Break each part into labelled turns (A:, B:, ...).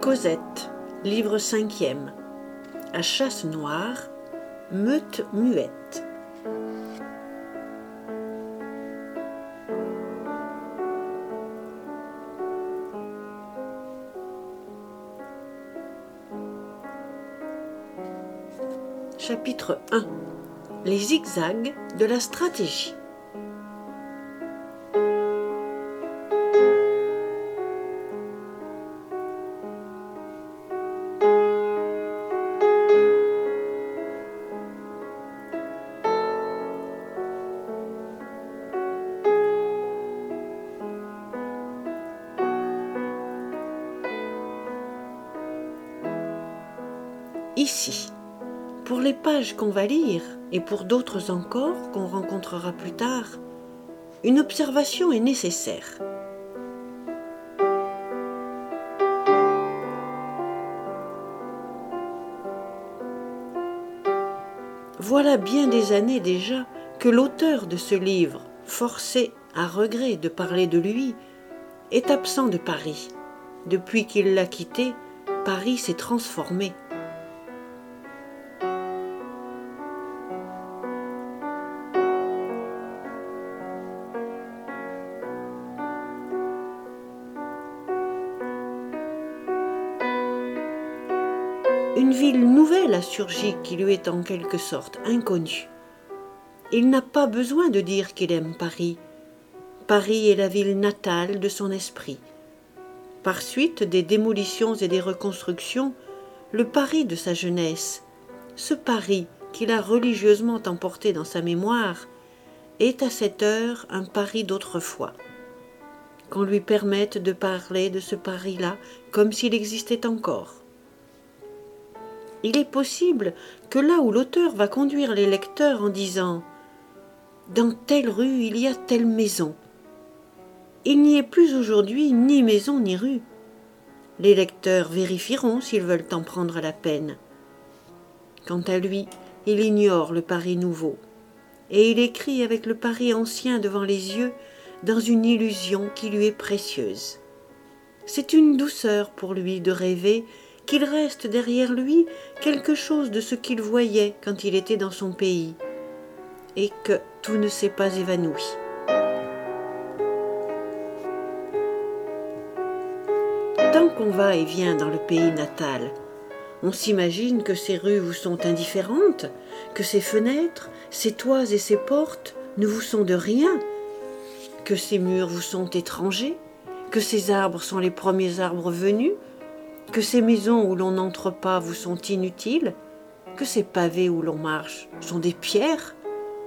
A: Cosette, livre 5e. À chasse noire, meute muette. Chapitre 1. Les zigzags de la stratégie. Ici, pour les pages qu'on va lire, et pour d'autres encore qu'on rencontrera plus tard, une observation est nécessaire. Voilà bien des années déjà que l'auteur de ce livre, forcé à regret de parler de lui, est absent de Paris. Depuis qu'il l'a quitté, Paris s'est transformé. Une ville nouvelle a surgi qui lui est en quelque sorte inconnue. Il n'a pas besoin de dire qu'il aime Paris. Paris est la ville natale de son esprit. Par suite des démolitions et des reconstructions, le Paris de sa jeunesse, ce Paris qu'il a religieusement emporté dans sa mémoire, est à cette heure un Paris d'autrefois. Qu'on lui permette de parler de ce Paris-là comme s'il existait encore. Il est possible que là où l'auteur va conduire les lecteurs en disant « Dans telle rue, il y a telle maison », il n'y ait plus aujourd'hui ni maison ni rue. Les lecteurs vérifieront s'ils veulent en prendre la peine. Quant à lui, il ignore le Paris nouveau, et il écrit avec le Paris ancien devant les yeux dans une illusion qui lui est précieuse. C'est une douceur pour lui de rêver qu'il reste derrière lui quelque chose de ce qu'il voyait quand il était dans son pays, et que tout ne s'est pas évanoui. Tant qu'on va et vient dans le pays natal, on s'imagine que ces rues vous sont indifférentes, que ces fenêtres, ces toits et ces portes ne vous sont de rien, que ces murs vous sont étrangers, que ces arbres sont les premiers arbres venus, que ces maisons où l'on n'entre pas vous sont inutiles, que ces pavés où l'on marche sont des pierres.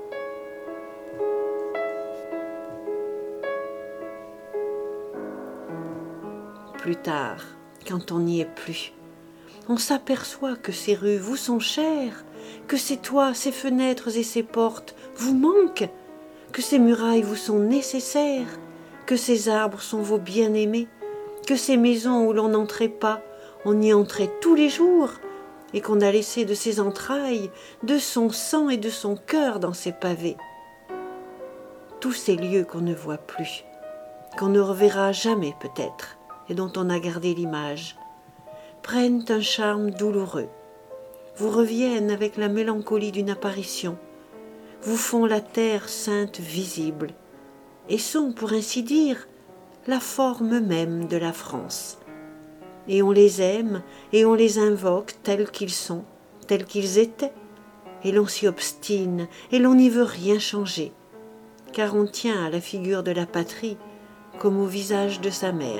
A: Plus tard, quand on n'y est plus, on s'aperçoit que ces rues vous sont chères, que ces toits, ces fenêtres et ces portes vous manquent, que ces murailles vous sont nécessaires, que ces arbres sont vos bien-aimés, que ces maisons où l'on n'entrait pas, on y entrait tous les jours, et qu'on a laissé de ses entrailles, de son sang et de son cœur dans ces pavés. Tous ces lieux qu'on ne voit plus, qu'on ne reverra jamais peut-être, et dont on a gardé l'image, prennent un charme douloureux, vous reviennent avec la mélancolie d'une apparition, vous font la terre sainte visible, et sont, pour ainsi dire, la forme même de la France. Et on les aime, et on les invoque tels qu'ils sont, tels qu'ils étaient, et l'on s'y obstine, et l'on n'y veut rien changer, car on tient à la figure de la patrie comme au visage de sa mère.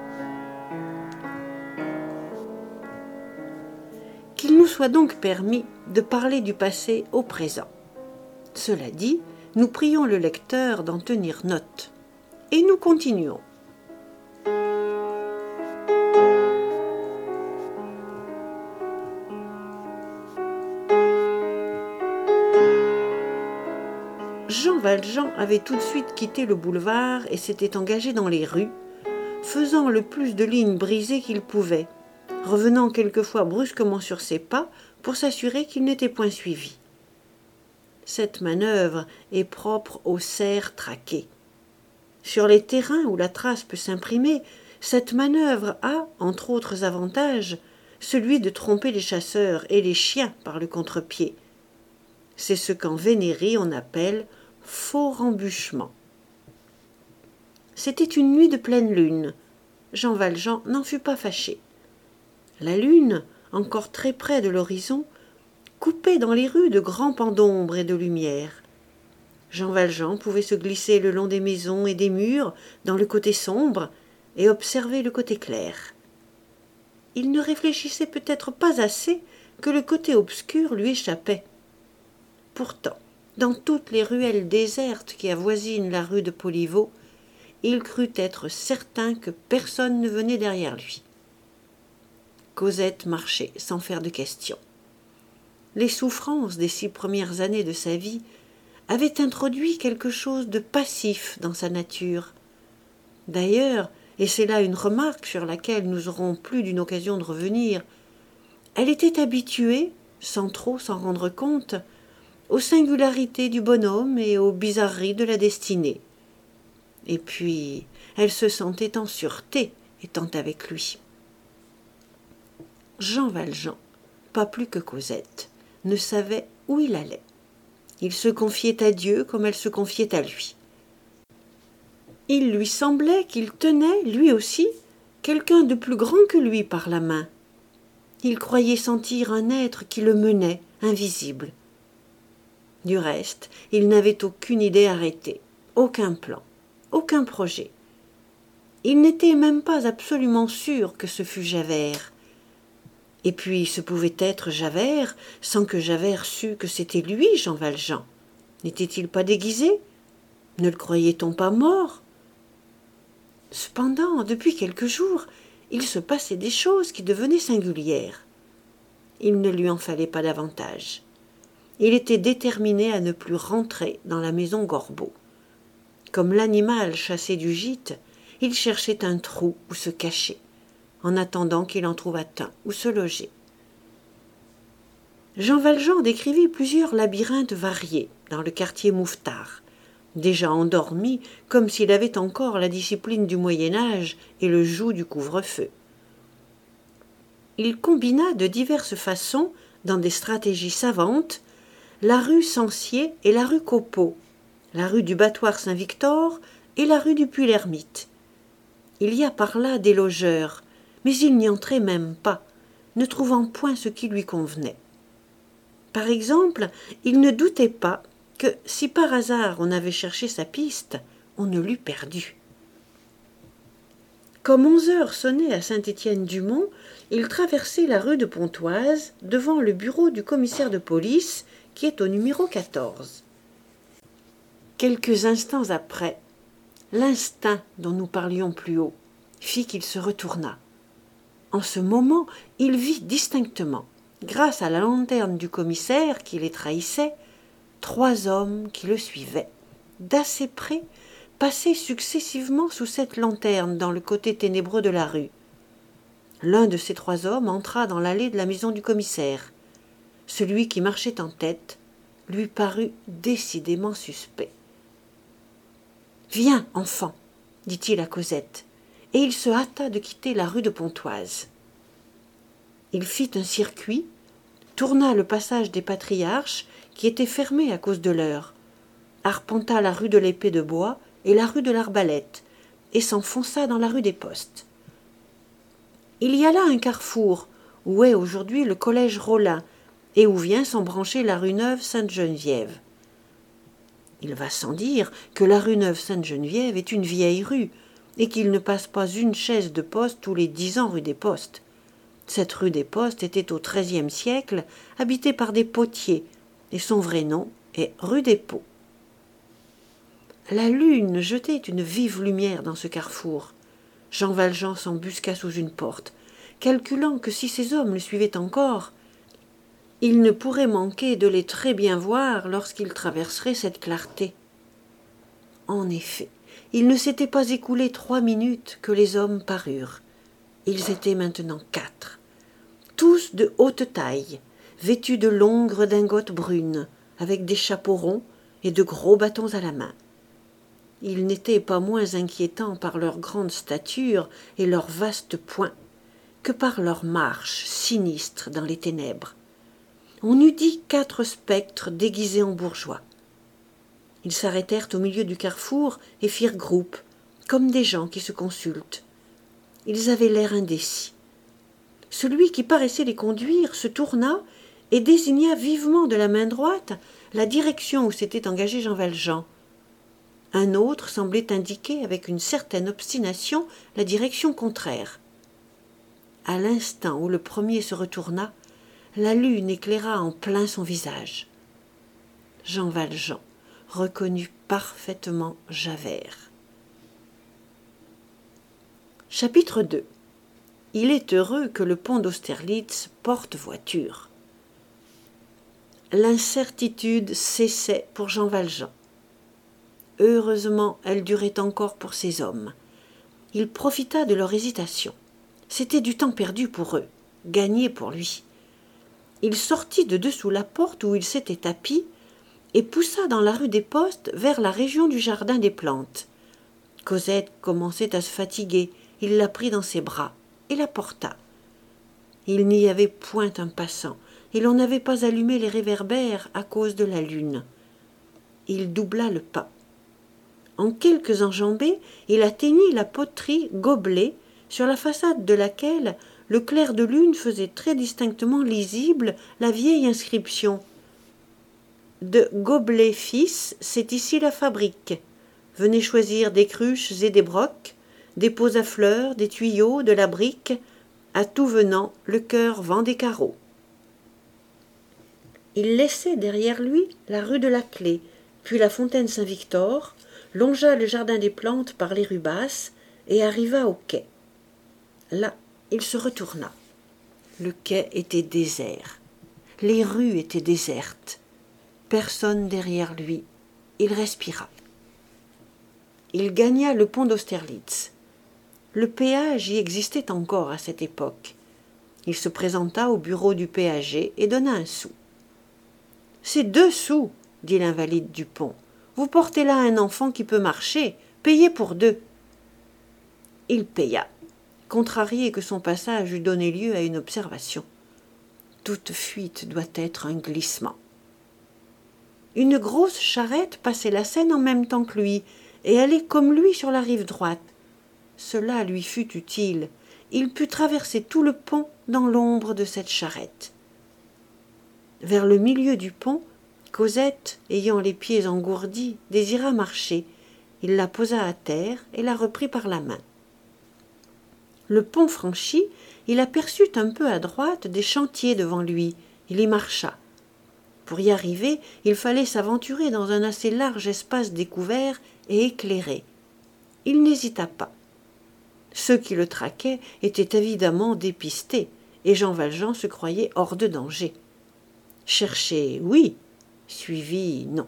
A: Qu'il nous soit donc permis de parler du passé au présent. Cela dit, nous prions le lecteur d'en tenir note, et nous continuons. Jean Valjean avait tout de suite quitté le boulevard et s'était engagé dans les rues, faisant le plus de lignes brisées qu'il pouvait, revenant quelquefois brusquement sur ses pas pour s'assurer qu'il n'était point suivi. Cette manœuvre est propre aux cerfs traqués. Sur les terrains où la trace peut s'imprimer, Cette manœuvre a, entre autres avantages, celui de tromper les chasseurs et les chiens par le contre-pied. C'est ce qu'en vénérie on appelle faux rembuchement. C'était une nuit de pleine lune. Jean Valjean n'en fut pas fâché. La lune, encore très près de l'horizon, coupait dans les rues de grands pans d'ombre et de lumière. Jean Valjean pouvait se glisser le long des maisons et des murs dans le côté sombre et observer le côté clair. Il ne réfléchissait peut-être pas assez que le côté obscur lui échappait. Pourtant, dans toutes les ruelles désertes qui avoisinent la rue de Poliveau, il crut être certain que personne ne venait derrière lui. Cosette marchait sans faire de questions. Les souffrances des 6 premières années de sa vie avaient introduit quelque chose de passif dans sa nature. D'ailleurs, et c'est là une remarque sur laquelle nous aurons plus d'une occasion de revenir, elle était habituée, sans trop s'en rendre compte, aux singularités du bonhomme et aux bizarreries de la destinée. Et puis, elle se sentait en sûreté étant avec lui. Jean Valjean, pas plus que Cosette, ne savait où il allait. Il se confiait à Dieu comme elle se confiait à lui. Il lui semblait qu'il tenait, lui aussi, quelqu'un de plus grand que lui par la main. Il croyait sentir un être qui le menait, invisible. Du reste, il n'avait aucune idée arrêtée, aucun plan, aucun projet. Il n'était même pas absolument sûr que ce fût Javert. Et puis ce pouvait être Javert sans que Javert sût que c'était lui, Jean Valjean. N'était-il pas déguisé? Ne le croyait-on pas mort? Cependant, depuis quelques jours, il se passait des choses qui devenaient singulières. Il ne lui en fallait pas davantage. Il était déterminé à ne plus rentrer dans la maison Gorbeau. Comme l'animal chassé du gîte, il cherchait un trou où se cacher, en attendant qu'il en trouvât un où se loger. Jean Valjean décrivit plusieurs labyrinthes variés dans le quartier Mouffetard, déjà endormi comme s'il avait encore la discipline du Moyen-Âge et le joug du couvre-feu. Il combina de diverses façons, dans des stratégies savantes, la rue Censier et la rue Copeau, la rue du Battoir Saint-Victor et la rue du Puy-l'Ermite. Il y a par là des logeurs, mais il n'y entrait même pas, ne trouvant point ce qui lui convenait. Par exemple, il ne doutait pas que, si par hasard on avait cherché sa piste, on ne l'eût perdue. Comme 11 heures sonnaient à Saint-Étienne-du-Mont, il traversait la rue de Pontoise, devant le bureau du commissaire de police, qui est au numéro 14. Quelques instants après, l'instinct dont nous parlions plus haut fit qu'il se retourna. En ce moment, il vit distinctement, grâce à la lanterne du commissaire qui les trahissait, 3 hommes qui le suivaient, d'assez près, passer successivement sous cette lanterne dans le côté ténébreux de la rue. L'un de ces 3 hommes entra dans l'allée de la maison du commissaire. Celui qui marchait en tête lui parut décidément suspect. « Viens, enfant, dit-il à Cosette, et il se hâta de quitter la rue de Pontoise. Il fit un circuit, tourna le passage des Patriarches, qui était fermé à cause de l'heure, arpenta la rue de l'Épée de Bois et la rue de l'Arbalète, et s'enfonça dans la rue des Postes. Il y a là un carrefour, où est aujourd'hui le collège Rollin, et où vient s'embrancher la rue Neuve-Sainte-Geneviève. Il va sans dire que la rue Neuve-Sainte-Geneviève est une vieille rue, et qu'il ne passe pas une chaise de poste tous les 10 ans rue des Postes. Cette rue des Postes était au XIIIe siècle habitée par des potiers, et son vrai nom est rue des Pots. La lune jetait une vive lumière dans ce carrefour. Jean Valjean s'embusqua sous une porte, calculant que si ces hommes le suivaient encore, il ne pourrait manquer de les très bien voir lorsqu'il traverserait cette clarté. En effet, il ne s'était pas écoulé 3 minutes que les hommes parurent. Ils étaient maintenant 4, tous de haute taille, vêtus de longues redingotes brunes, avec des chapeaux ronds et de gros bâtons à la main. Ils n'étaient pas moins inquiétants par leur grande stature et leurs vastes poings que par leur marche sinistre dans les ténèbres. On eût dit 4 spectres déguisés en bourgeois. Ils s'arrêtèrent au milieu du carrefour et firent groupe, comme des gens qui se consultent. Ils avaient l'air indécis. Celui qui paraissait les conduire se tourna et désigna vivement de la main droite la direction où s'était engagé Jean Valjean. Un autre semblait indiquer avec une certaine obstination la direction contraire. À l'instant où le premier se retourna, la lune éclaira en plein son visage. Jean Valjean reconnut parfaitement Javert. Chapitre 2. Il est heureux que le pont d'Austerlitz porte voiture. L'incertitude cessait pour Jean Valjean. Heureusement, elle durait encore pour ces hommes. Il profita de leur hésitation. C'était du temps perdu pour eux, gagné pour lui. Il sortit de dessous la porte où il s'était tapi et poussa dans la rue des Postes vers la région du jardin des plantes. Cosette commençait à se fatiguer. Il la prit dans ses bras et la porta. Il n'y avait point un passant, et l'on n'avait pas allumé les réverbères à cause de la lune. Il doubla le pas. En quelques enjambées, il atteignit la poterie Goblet, sur la façade de laquelle le clair de lune faisait très distinctement lisible la vieille inscription. De Goblet fils, c'est ici la fabrique. Venez choisir des cruches et des brocs, des pots à fleurs, des tuyaux, de la brique. À tout venant, le cœur vend des carreaux. Il laissait derrière lui la rue de la Clé, puis la fontaine Saint-Victor, longea le jardin des plantes par les rues basses et arriva au quai. Là, il se retourna. Le quai était désert. Les rues étaient désertes. Personne derrière lui. Il respira. Il gagna le pont d'Austerlitz. Le péage y existait encore à cette époque. Il se présenta au bureau du péager et donna un sou. « C'est 2 sous, dit l'invalide du pont. Vous portez là un enfant qui peut marcher. Payez pour 2. Il paya, contrarié que son passage eût donné lieu à une observation. Toute fuite doit être un glissement. Une grosse charrette passait la Seine en même temps que lui et allait comme lui sur la rive droite. Cela lui fut utile. Il put traverser tout le pont dans l'ombre de cette charrette. Vers le milieu du pont, Cosette, ayant les pieds engourdis, désira marcher. Il la posa à terre et la reprit par la main. Le pont franchi, il aperçut un peu à droite des chantiers devant lui. Il y marcha. Pour y arriver, il fallait s'aventurer dans un assez large espace découvert et éclairé. Il n'hésita pas. Ceux qui le traquaient étaient évidemment dépistés, et Jean Valjean se croyait hors de danger. Chercher, oui, suivi, non.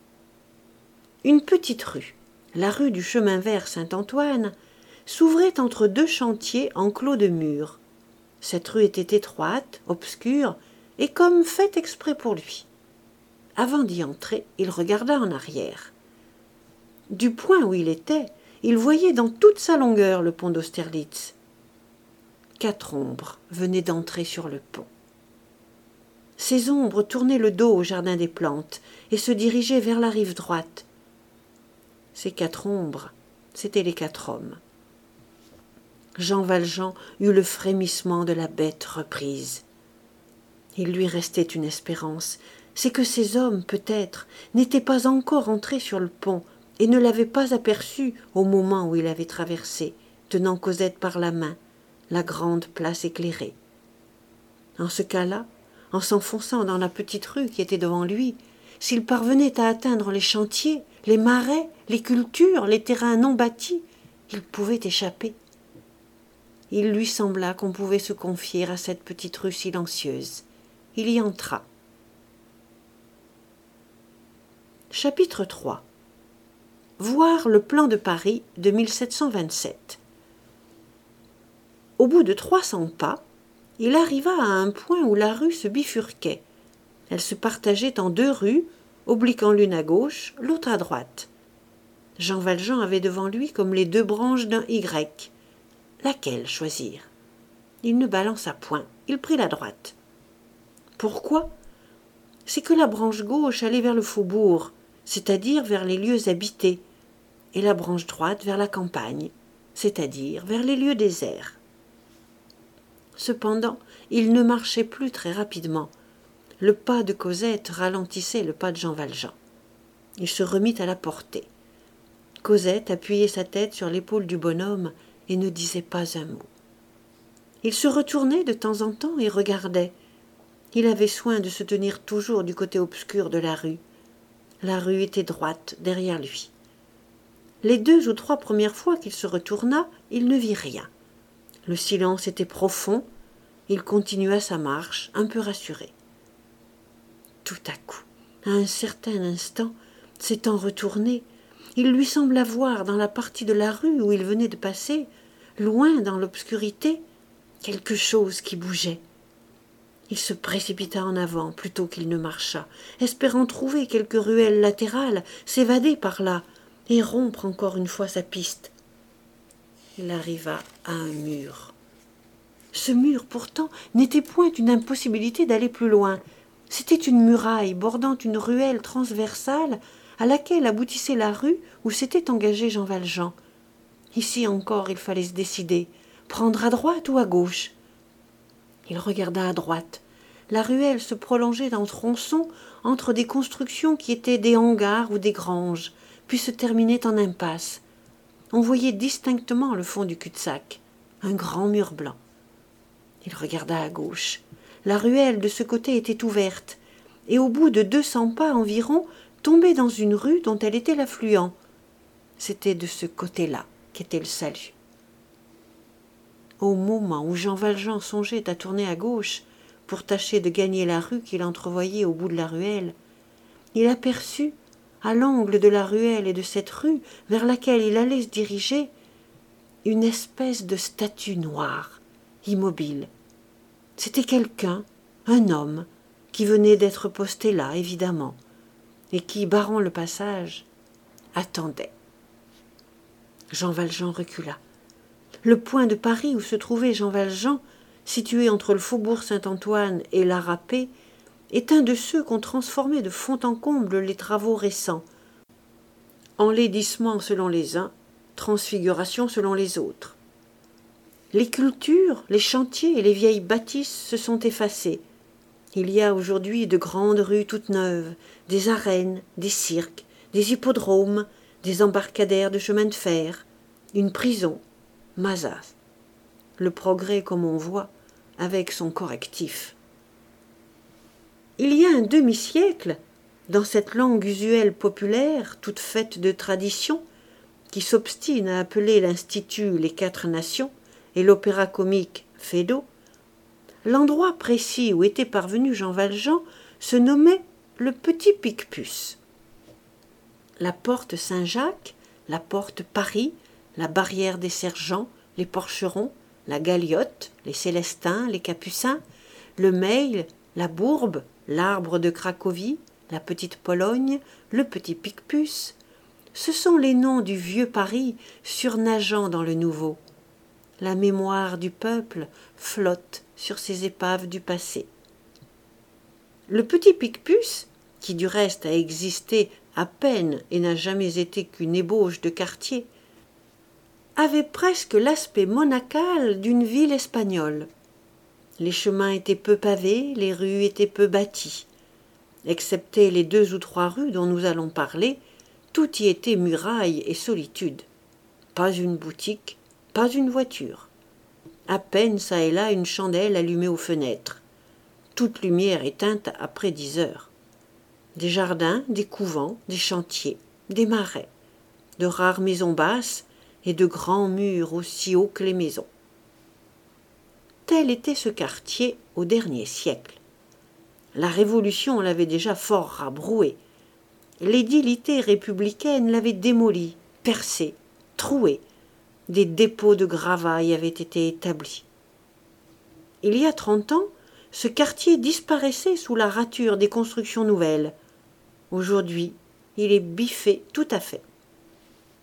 A: Une petite rue, la rue du chemin vert Saint-Antoine, s'ouvrait entre 2 chantiers enclos de murs. Cette rue était étroite, obscure, et comme faite exprès pour lui. Avant d'y entrer, il regarda en arrière. Du point où il était, il voyait dans toute sa longueur le pont d'Austerlitz. 4 ombres venaient d'entrer sur le pont. Ces ombres tournaient le dos au jardin des plantes et se dirigeaient vers la rive droite. Ces 4 ombres, c'étaient les 4 hommes. Jean Valjean eut le frémissement de la bête reprise. Il lui restait une espérance, c'est que ces hommes, peut-être, n'étaient pas encore entrés sur le pont et ne l'avaient pas aperçu au moment où il avait traversé, tenant Cosette par la main, la grande place éclairée. En ce cas-là, en s'enfonçant dans la petite rue qui était devant lui, s'il parvenait à atteindre les chantiers, les marais, les cultures, les terrains non bâtis, il pouvait échapper. Il lui sembla qu'on pouvait se confier à cette petite rue silencieuse. Il y entra. Chapitre 3. Voir le plan de Paris de 1727. Au bout de 300 pas, il arriva à un point où la rue se bifurquait. Elle se partageait en 2 rues, obliquant l'une à gauche, l'autre à droite. Jean Valjean avait devant lui comme les deux branches d'un Y. Laquelle choisir? Il ne balança point, il prit la droite. Pourquoi? C'est que la branche gauche allait vers le faubourg, c'est-à-dire vers les lieux habités, et la branche droite vers la campagne, c'est-à-dire vers les lieux déserts. Cependant, il ne marchait plus très rapidement. Le pas de Cosette ralentissait le pas de Jean Valjean. Il se remit à la porter. Cosette appuyait sa tête sur l'épaule du bonhomme et ne disait pas un mot. Il se retournait de temps en temps et regardait. Il avait soin de se tenir toujours du côté obscur de la rue. La rue était droite derrière lui. Les 2 ou 3 premières fois qu'il se retourna, il ne vit rien. Le silence était profond. Il continua sa marche, un peu rassuré. Tout à coup, à un certain instant, s'étant retourné, il lui sembla voir dans la partie de la rue où il venait de passer, loin dans l'obscurité, quelque chose qui bougeait. Il se précipita en avant plutôt qu'il ne marcha, espérant trouver quelque ruelle latérale, s'évader par là et rompre encore une fois sa piste. Il arriva à un mur. Ce mur, pourtant, n'était point une impossibilité d'aller plus loin. C'était une muraille bordant une ruelle transversale à laquelle aboutissait la rue où s'était engagé Jean Valjean. Ici encore, il fallait se décider, prendre à droite ou à gauche. Il regarda à droite. La ruelle se prolongeait en tronçons entre des constructions qui étaient des hangars ou des granges, puis se terminait en impasse. On voyait distinctement le fond du cul-de-sac, un grand mur blanc. Il regarda à gauche. La ruelle de ce côté était ouverte, et au bout de 200 pas environ, tombait dans une rue dont elle était l'affluent. C'était de ce côté-là qu'était le salut. Au moment où Jean Valjean songeait à tourner à gauche pour tâcher de gagner la rue qu'il entrevoyait au bout de la ruelle, il aperçut, à l'angle de la ruelle et de cette rue vers laquelle il allait se diriger, une espèce de statue noire, immobile. C'était quelqu'un, un homme, qui venait d'être posté là, évidemment, et qui, barrant le passage, attendait. Jean Valjean recula. Le point de Paris où se trouvait Jean Valjean, situé entre le faubourg Saint-Antoine et la Râpée, est un de ceux qu'ont transformé de fond en comble les travaux récents. Enlaidissement selon les uns, transfiguration selon les autres. Les cultures, les chantiers et les vieilles bâtisses se sont effacés. Il y a aujourd'hui de grandes rues toutes neuves, des arènes, des cirques, des hippodromes, des embarcadères de chemin de fer, une prison, Mazas. Le progrès, comme on voit, avec son correctif. Il y a un demi-siècle, dans cette langue usuelle populaire, toute faite de traditions, qui s'obstine à appeler l'Institut les 4 Nations et l'opéra comique Feydeau, l'endroit précis où était parvenu Jean Valjean se nommait le Petit Picpus. La porte Saint-Jacques, la porte Paris, la barrière des sergents, les porcherons, la Galiote, les Célestins, les Capucins, le Mail, la Bourbe, l'arbre de Cracovie, la petite Pologne, le Petit Picpus, ce sont les noms du vieux Paris surnageant dans le nouveau. La mémoire du peuple flotte sur ces épaves du passé. Le Petit Picpus, qui du reste a existé à peine et n'a jamais été qu'une ébauche de quartier, avait presque l'aspect monacal d'une ville espagnole. Les chemins étaient peu pavés, les rues étaient peu bâties. Excepté les 2 ou 3 rues dont nous allons parler, tout y était muraille et solitude. Pas une boutique, pas une voiture. À peine çà et là une chandelle allumée aux fenêtres. Toute lumière éteinte après 10 heures. Des jardins, des couvents, des chantiers, des marais, de rares maisons basses et de grands murs aussi hauts que les maisons. Tel était ce quartier au dernier siècle. La Révolution l'avait déjà fort rabroué. L'édilité républicaine l'avait démoli, percé, troué. Des dépôts de gravailles avaient été établis. Il y a 30 ans, ce quartier disparaissait sous la rature des constructions nouvelles. Aujourd'hui, il est biffé tout à fait.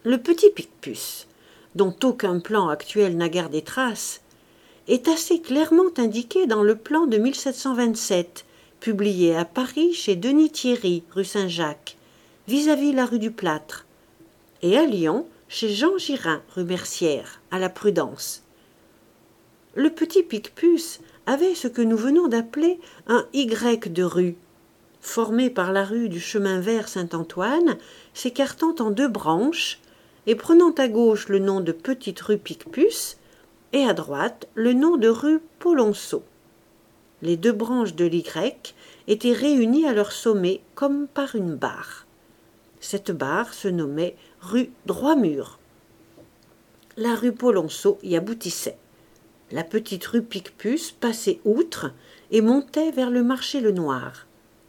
A: Le petit Picpus, dont aucun plan actuel n'a gardé trace, est assez clairement indiqué dans le plan de 1727, publié à Paris chez Denis Thierry, rue Saint-Jacques, vis-à-vis la rue du Plâtre, et à Lyon chez Jean Girin, rue Mercière, à la Prudence. Le petit Picpus avait ce que nous venons d'appeler un Y de rue, formé par la rue du Chemin Vert Saint-Antoine, s'écartant en deux branches, et prenant à gauche le nom de petite rue Picpus, et à droite le nom de rue Polonceau. Les deux branches de l'Y étaient réunies à leur sommet comme par une barre. Cette barre se nommait rue Droit-Mur. La rue Polonceau y aboutissait. La petite rue Picpus passait outre et montait vers le marché Lenoir.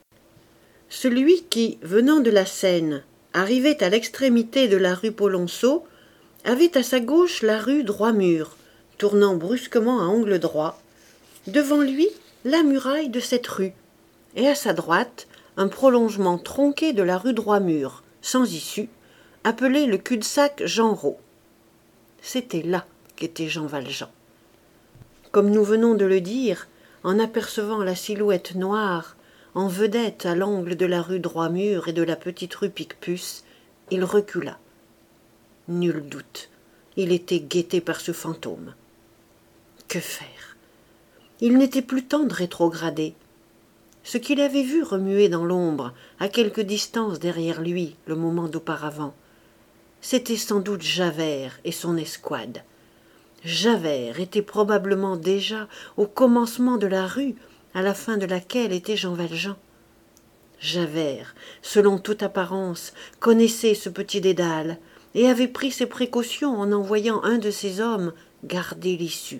A: Celui qui, venant de la Seine, arrivait à l'extrémité de la rue Polonceau, avait à sa gauche la rue Droit-Mur, tournant brusquement à angle droit, devant lui la muraille de cette rue, et à sa droite un prolongement tronqué de la rue Droit-Mur, sans issue, appelé le cul-de-sac Genrot. C'était là qu'était Jean Valjean. Comme nous venons de le dire, en apercevant la silhouette noire, en vedette à l'angle de la rue Droit-Mur et de la petite rue Picpus, il recula. Nul doute, il était guetté par ce fantôme. Que faire? Il n'était plus temps de rétrograder. Ce qu'il avait vu remuer dans l'ombre, à quelque distance derrière lui, le moment d'auparavant, c'était sans doute Javert et son escouade. Javert était probablement déjà au commencement de la rue, à la fin de laquelle était Jean Valjean. Javert, selon toute apparence, connaissait ce petit dédale et avait pris ses précautions en envoyant un de ses hommes garder l'issue.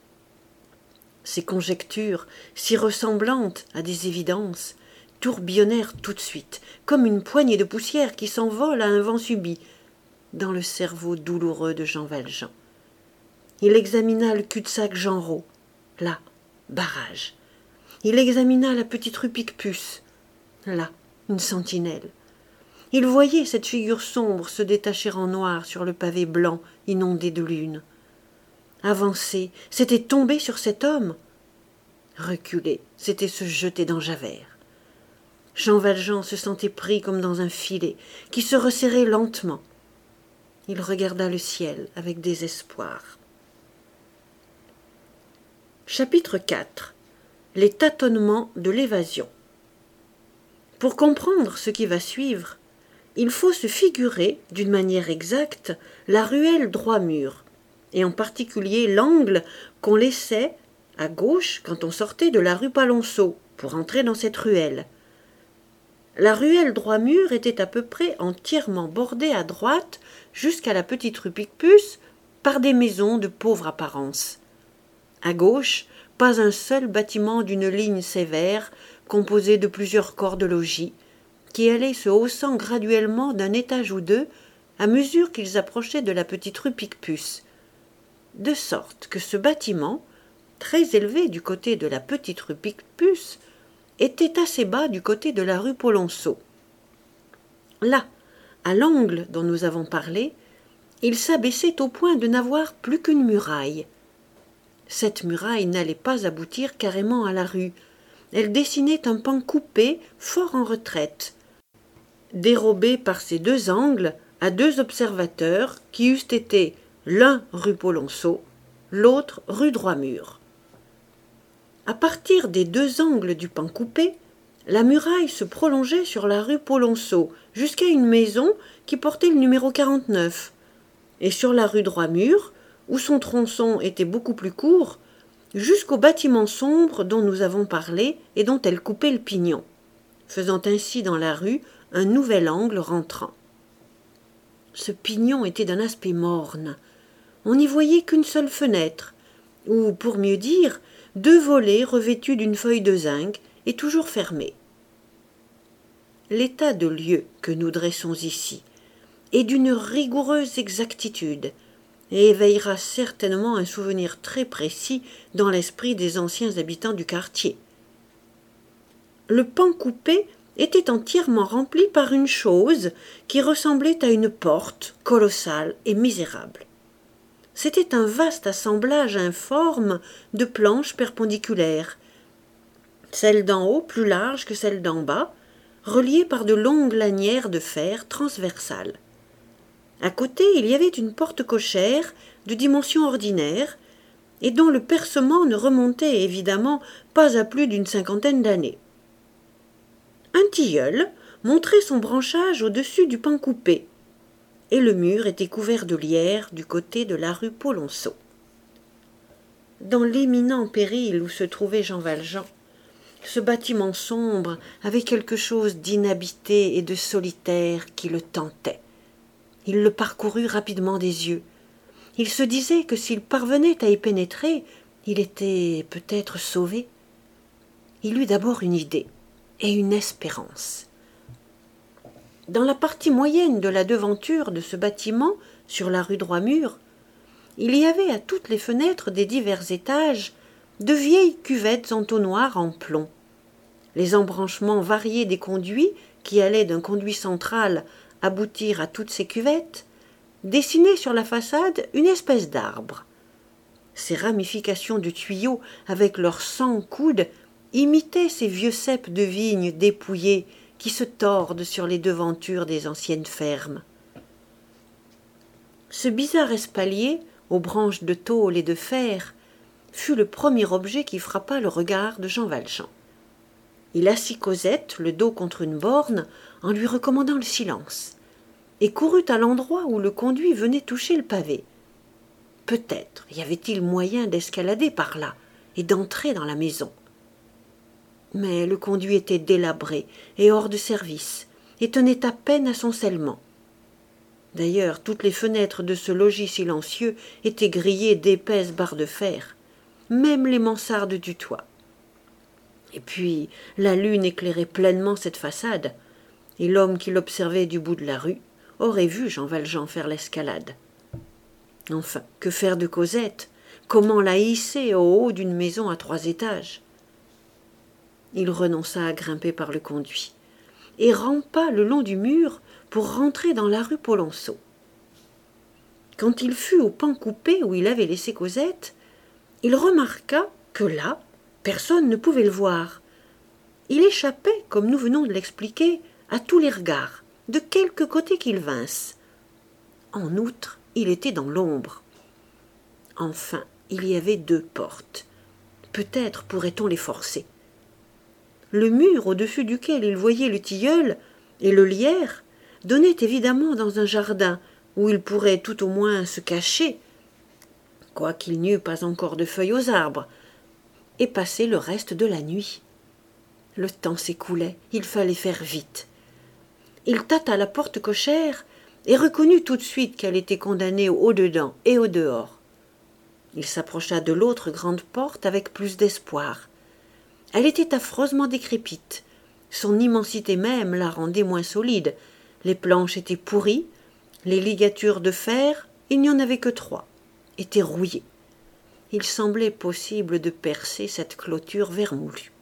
A: Ces conjectures, si ressemblantes à des évidences, tourbillonnèrent tout de suite, comme une poignée de poussière qui s'envole à un vent subit, dans le cerveau douloureux de Jean Valjean. Il examina le cul-de-sac Genrot. Là, barrage. Il examina la petite rue Picpus. Là, une sentinelle. Il voyait cette figure sombre se détacher en noir sur le pavé blanc inondé de lune. Avancer, c'était tomber sur cet homme. Reculer, c'était se jeter dans Javert. Jean Valjean se sentait pris comme dans un filet, qui se resserrait lentement. Il regarda le ciel avec désespoir. Chapitre 4. Les tâtonnements de l'évasion. Pour comprendre ce qui va suivre, il faut se figurer, d'une manière exacte, la ruelle Droit-Mur, et en particulier l'angle qu'on laissait à gauche quand on sortait de la rue Polonceau pour entrer dans cette ruelle. La ruelle Droit-Mur était à peu près entièrement bordée à droite jusqu'à la petite rue Picpus par des maisons de pauvre apparence. À gauche, pas un seul bâtiment d'une ligne sévère composé de plusieurs corps de logis qui allaient se haussant graduellement d'un étage ou deux à mesure qu'ils approchaient de la petite rue Picpus, de sorte que ce bâtiment, très élevé du côté de la petite rue Picpus, était assez bas du côté de la rue Polonceau. Là, à l'angle dont nous avons parlé, il s'abaissait au point de n'avoir plus qu'une muraille. Cette muraille n'allait pas aboutir carrément à la rue. Elle dessinait un pan coupé, fort en retraite, dérobé par ses deux angles à deux observateurs qui eussent été l'un rue Polonceau, l'autre rue Droit-Mur. À partir des deux angles du pan coupé, la muraille se prolongeait sur la rue Polonceau jusqu'à une maison qui portait le numéro 49, et sur la rue Droit-Mur, où son tronçon était beaucoup plus court, jusqu'au bâtiment sombre dont nous avons parlé et dont elle coupait le pignon, faisant ainsi dans la rue un nouvel angle rentrant. Ce pignon était d'un aspect morne. On n'y voyait qu'une seule fenêtre, ou, pour mieux dire, deux volets revêtus d'une feuille de zinc et toujours fermés. L'état de lieu que nous dressons ici est d'une rigoureuse exactitude et éveillera certainement un souvenir très précis dans l'esprit des anciens habitants du quartier. Le pan coupé était entièrement rempli par une chose qui ressemblait à une porte colossale et misérable. C'était un vaste assemblage informe de planches perpendiculaires, celle d'en haut plus large que celle d'en bas, reliées par de longues lanières de fer transversales. À côté, il y avait une porte cochère de dimension ordinaire et dont le percement ne remontait évidemment pas à plus d'une 50aine d'années. Un tilleul montrait son branchage au-dessus du pan coupé, et le mur était couvert de lierre du côté de la rue Polonceau. Dans l'éminent péril où se trouvait Jean Valjean, ce bâtiment sombre avait quelque chose d'inhabité et de solitaire qui le tentait. Il le parcourut rapidement des yeux. Il se disait que s'il parvenait à y pénétrer, il était peut-être sauvé. Il eut d'abord une idée et une espérance. Dans la partie moyenne de la devanture de ce bâtiment, sur la rue Droit-Mur, il y avait à toutes les fenêtres des divers étages de vieilles cuvettes entonnoirs en plomb. Les embranchements variés des conduits, qui allaient d'un conduit central aboutir à toutes ces cuvettes, dessinaient sur la façade une espèce d'arbre. Ces ramifications de tuyaux, avec leurs 100 coudes, imitaient ces vieux ceps de vigne dépouillés qui se tordent sur les devantures des anciennes fermes. Ce bizarre espalier, aux branches de tôle et de fer, fut le premier objet qui frappa le regard de Jean Valjean. Il assit Cosette, le dos contre une borne, en lui recommandant le silence, et courut à l'endroit où le conduit venait toucher le pavé. Peut-être y avait-il moyen d'escalader par là et d'entrer dans la maison. Mais le conduit était délabré et hors de service, et tenait à peine à son scellement. D'ailleurs, toutes les fenêtres de ce logis silencieux étaient grillées d'épaisses barres de fer, même les mansardes du toit. Et puis, la lune éclairait pleinement cette façade, et l'homme qui l'observait du bout de la rue aurait vu Jean Valjean faire l'escalade. Enfin, que faire de Cosette? Comment la hisser au haut d'une maison à 3 étages? Il renonça à grimper par le conduit, et rampa le long du mur pour rentrer dans la rue Polonceau. Quand il fut au pan coupé où il avait laissé Cosette, il remarqua que là, personne ne pouvait le voir. Il échappait, comme nous venons de l'expliquer, à tous les regards, de quelque côté qu'ils vinssent. En outre, il était dans l'ombre. Enfin, il y avait 2 portes. Peut-être pourrait-on les forcer. Le mur au-dessus duquel il voyait le tilleul et le lierre donnait évidemment dans un jardin où il pourrait tout au moins se cacher, quoiqu'il n'y eût pas encore de feuilles aux arbres, et passer le reste de la nuit. Le temps s'écoulait, il fallait faire vite. Il tâta la porte cochère et reconnut tout de suite qu'elle était condamnée au dedans et au dehors. Il s'approcha de l'autre grande porte avec plus d'espoir. Elle était affreusement décrépite. Son immensité même la rendait moins solide. Les planches étaient pourries, les ligatures de fer, il n'y en avait que 3, étaient rouillées. Il semblait possible de percer cette clôture vermoulue.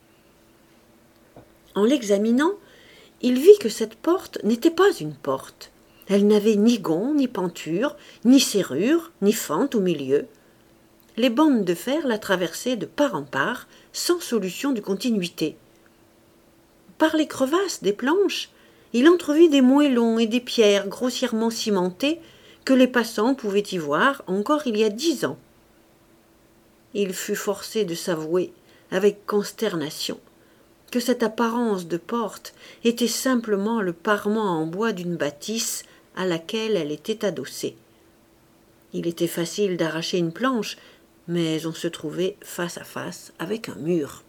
A: En l'examinant, il vit que cette porte n'était pas une porte. Elle n'avait ni gonds, ni penture, ni serrure, ni fente au milieu. Les bandes de fer la traversaient de part en part, sans solution de continuité. Par les crevasses des planches, il entrevit des moellons et des pierres grossièrement cimentées que les passants pouvaient y voir encore il y a 10 ans. Il fut forcé de s'avouer, avec consternation, que cette apparence de porte était simplement le parement en bois d'une bâtisse à laquelle elle était adossée. Il était facile d'arracher une planche, mais on se trouvait face à face avec un mur.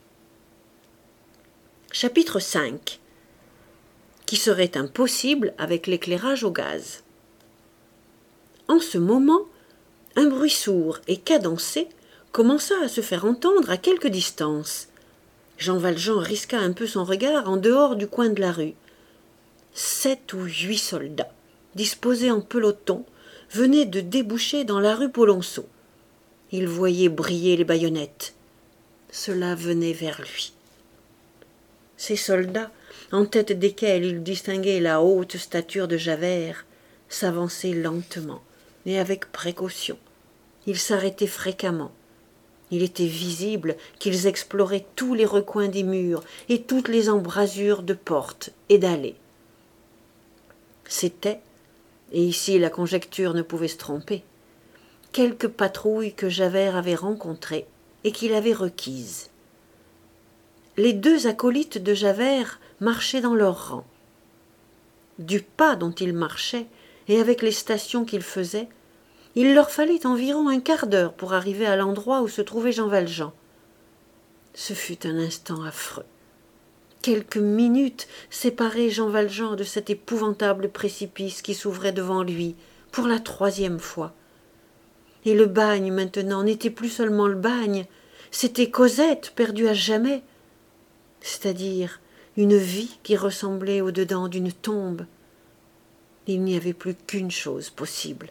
A: Chapitre 5 qui serait impossible avec l'éclairage au gaz. En ce moment, un bruit sourd et cadencé commença à se faire entendre à quelque distance. Jean Valjean risqua un peu son regard en dehors du coin de la rue. 7 ou 8 soldats, disposés en peloton, venaient de déboucher dans la rue Polonceau. Il voyait briller les baïonnettes. Cela venait vers lui. Ces soldats en tête desquelles il distinguait la haute stature de Javert, s'avançaient lentement et avec précaution. Ils s'arrêtaient fréquemment. Il était visible qu'ils exploraient tous les recoins des murs et toutes les embrasures de portes et d'allées. C'étaient, et ici la conjecture ne pouvait se tromper, quelques patrouilles que Javert avait rencontrées et qu'il avait requises. Les deux acolytes de Javert marchaient dans leur rang. Du pas dont ils marchaient et avec les stations qu'ils faisaient, il leur fallait environ un quart d'heure pour arriver à l'endroit où se trouvait Jean Valjean. Ce fut un instant affreux. Quelques minutes séparaient Jean Valjean de cet épouvantable précipice qui s'ouvrait devant lui pour la 3e fois. Et le bagne, maintenant, n'était plus seulement le bagne, c'était Cosette perdue à jamais, c'est-à-dire une vie qui ressemblait au-dedans d'une tombe. Il n'y avait plus qu'une chose possible.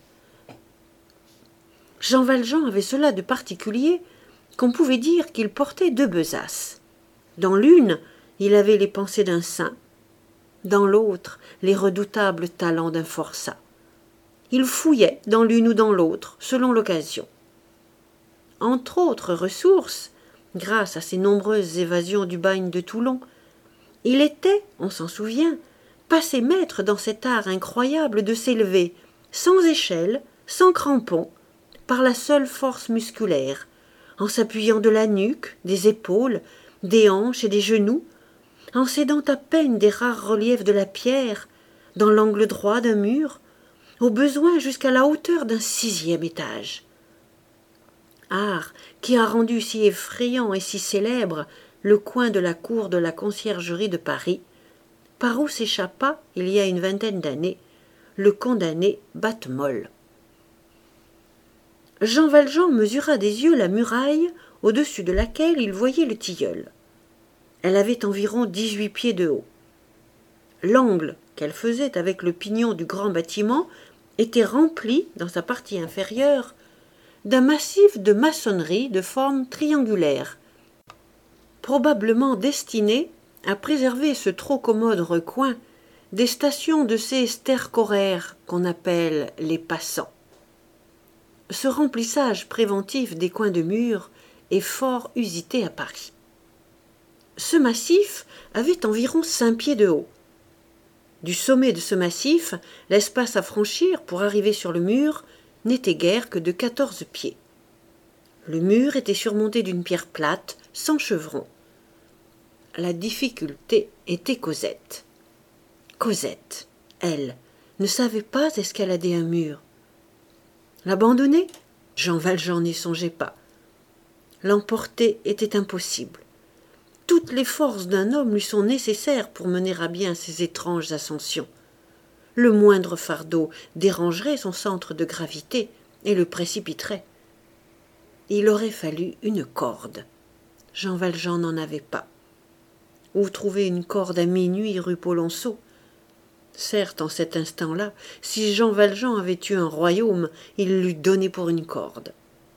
A: Jean Valjean avait cela de particulier qu'on pouvait dire qu'il portait 2 besaces. Dans l'une, il avait les pensées d'un saint, dans l'autre, les redoutables talents d'un forçat. Il fouillait dans l'une ou dans l'autre, selon l'occasion. Entre autres ressources, grâce à ses nombreuses évasions du bagne de Toulon, il était, on s'en souvient, passé maître dans cet art incroyable de s'élever, sans échelle, sans crampons, par la seule force musculaire, en s'appuyant de la nuque, des épaules, des hanches et des genoux, en s'aidant à peine des rares reliefs de la pierre, dans l'angle droit d'un mur, au besoin jusqu'à la hauteur d'un 6e étage. Art qui a rendu si effrayant et si célèbre le coin de la cour de la Conciergerie de Paris, par où s'échappa, il y a une 20aine d'années, le condamné Batmol. Jean Valjean mesura des yeux la muraille au-dessus de laquelle il voyait le tilleul. Elle avait environ 18 pieds de haut. L'angle qu'elle faisait avec le pignon du grand bâtiment était rempli, dans sa partie inférieure, d'un massif de maçonnerie de forme triangulaire, probablement destiné à préserver ce trop commode recoin des stations de ces stercoraires qu'on appelle les passants. Ce remplissage préventif des coins de mur est fort usité à Paris. Ce massif avait environ 5 pieds de haut. Du sommet de ce massif, l'espace à franchir pour arriver sur le mur n'était guère que de 14 pieds. Le mur était surmonté d'une pierre plate, sans chevron. La difficulté était Cosette. Cosette, elle, ne savait pas escalader un mur. L'abandonner? Jean Valjean n'y songeait pas. L'emporter était impossible. Toutes les forces d'un homme lui sont nécessaires pour mener à bien ces étranges ascensions. Le moindre fardeau dérangerait son centre de gravité et le précipiterait. Il aurait fallu une corde. Jean Valjean n'en avait pas. Où trouver une corde à minuit rue Polonceau? Certes, en cet instant-là, si Jean Valjean avait eu un royaume, il l'eût donné pour une corde.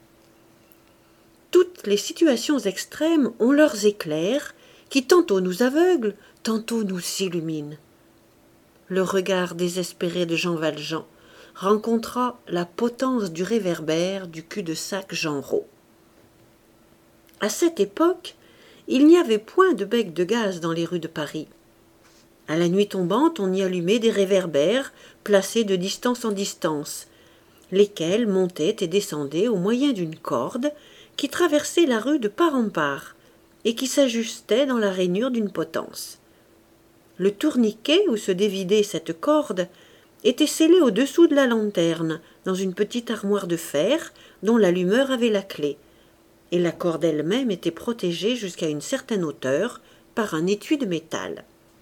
A: Toutes les situations extrêmes ont leurs éclairs qui tantôt nous aveuglent, tantôt nous illuminent. Le regard désespéré de Jean Valjean rencontra la potence du réverbère du cul-de-sac Genrot. À cette époque, il n'y avait point de bec de gaz dans les rues de Paris. À la nuit tombante, on y allumait des réverbères placés de distance en distance, lesquels montaient et descendaient au moyen d'une corde qui traversait la rue de part en part et qui s'ajustait dans la rainure d'une potence. Le tourniquet où se dévidait cette corde était scellé au-dessous de la lanterne dans une petite armoire de fer dont l'allumeur avait la clé, et la corde elle-même était protégée jusqu'à une certaine hauteur par un étui de métal.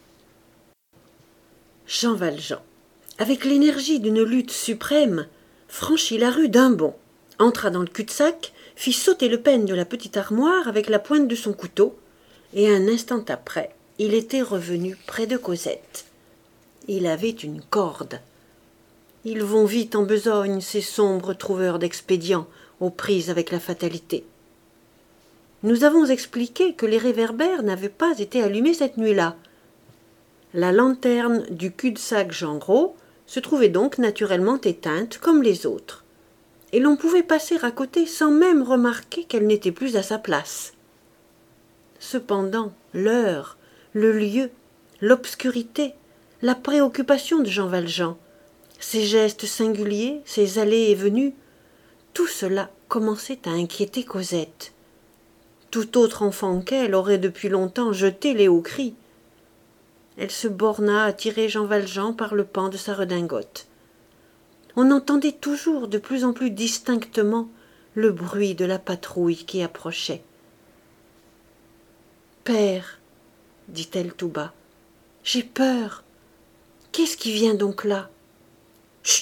A: Jean Valjean, avec l'énergie d'une lutte suprême, franchit la rue d'un bond, entra dans le cul-de-sac, fit sauter le peigne de la petite armoire avec la pointe de son couteau, et un instant après, il était revenu près de Cosette. Il avait une corde. Ils vont vite en besogne, ces sombres trouveurs d'expédients, aux prises avec la fatalité. Nous avons expliqué que les réverbères n'avaient pas été allumés cette nuit-là. La lanterne du cul-de-sac Genrot se trouvait donc naturellement éteinte comme les autres, et l'on pouvait passer à côté sans même remarquer qu'elle n'était plus à sa place. Cependant, l'heure, le lieu, l'obscurité, la préoccupation de Jean Valjean, ses gestes singuliers, ses allées et venues, tout cela commençait à inquiéter Cosette. Tout autre enfant qu'elle aurait depuis longtemps jeté les hauts cris. Elle se borna à tirer Jean Valjean par le pan de sa redingote. On entendait toujours de plus en plus distinctement le bruit de la patrouille qui approchait. « Père, dit-elle tout bas, j'ai peur. Qu'est-ce qui vient donc là ?»« Chut !»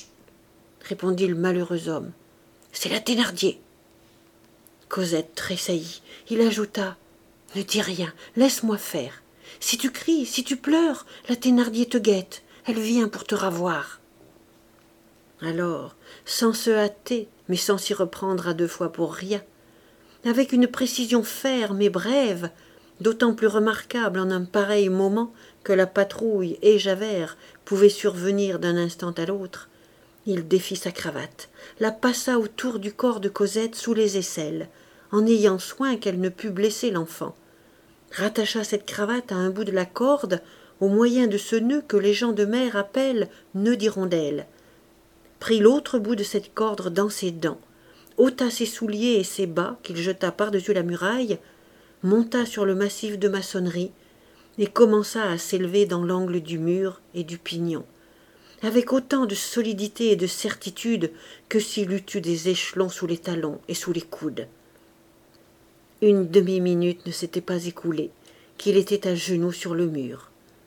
A: répondit le malheureux homme. « C'est la Thénardier. » Cosette tressaillit. Il ajouta: « Ne dis rien, laisse-moi faire. Si tu cries, si tu pleures, la Thénardier te guette. Elle vient pour te ravoir. » Alors, sans se hâter, mais sans s'y reprendre à deux fois pour rien, avec une précision ferme et brève, d'autant plus remarquable en un pareil moment que la patrouille et Javert pouvaient survenir d'un instant à l'autre, il défit sa cravate, la passa autour du corps de Cosette sous les aisselles, en ayant soin qu'elle ne pût blesser l'enfant, rattacha cette cravate à un bout de la corde au moyen de ce nœud que les gens de mer appellent nœud d'hirondelle, prit l'autre bout de cette corde dans ses dents, ôta ses souliers et ses bas qu'il jeta par-dessus la muraille, monta sur le massif de maçonnerie et commença à s'élever dans l'angle du mur et du pignon, avec autant de solidité et de certitude que s'il eût eu des échelons sous les talons et sous les coudes. Une demi-minute ne s'était pas écoulée qu'il était à genoux sur le mur.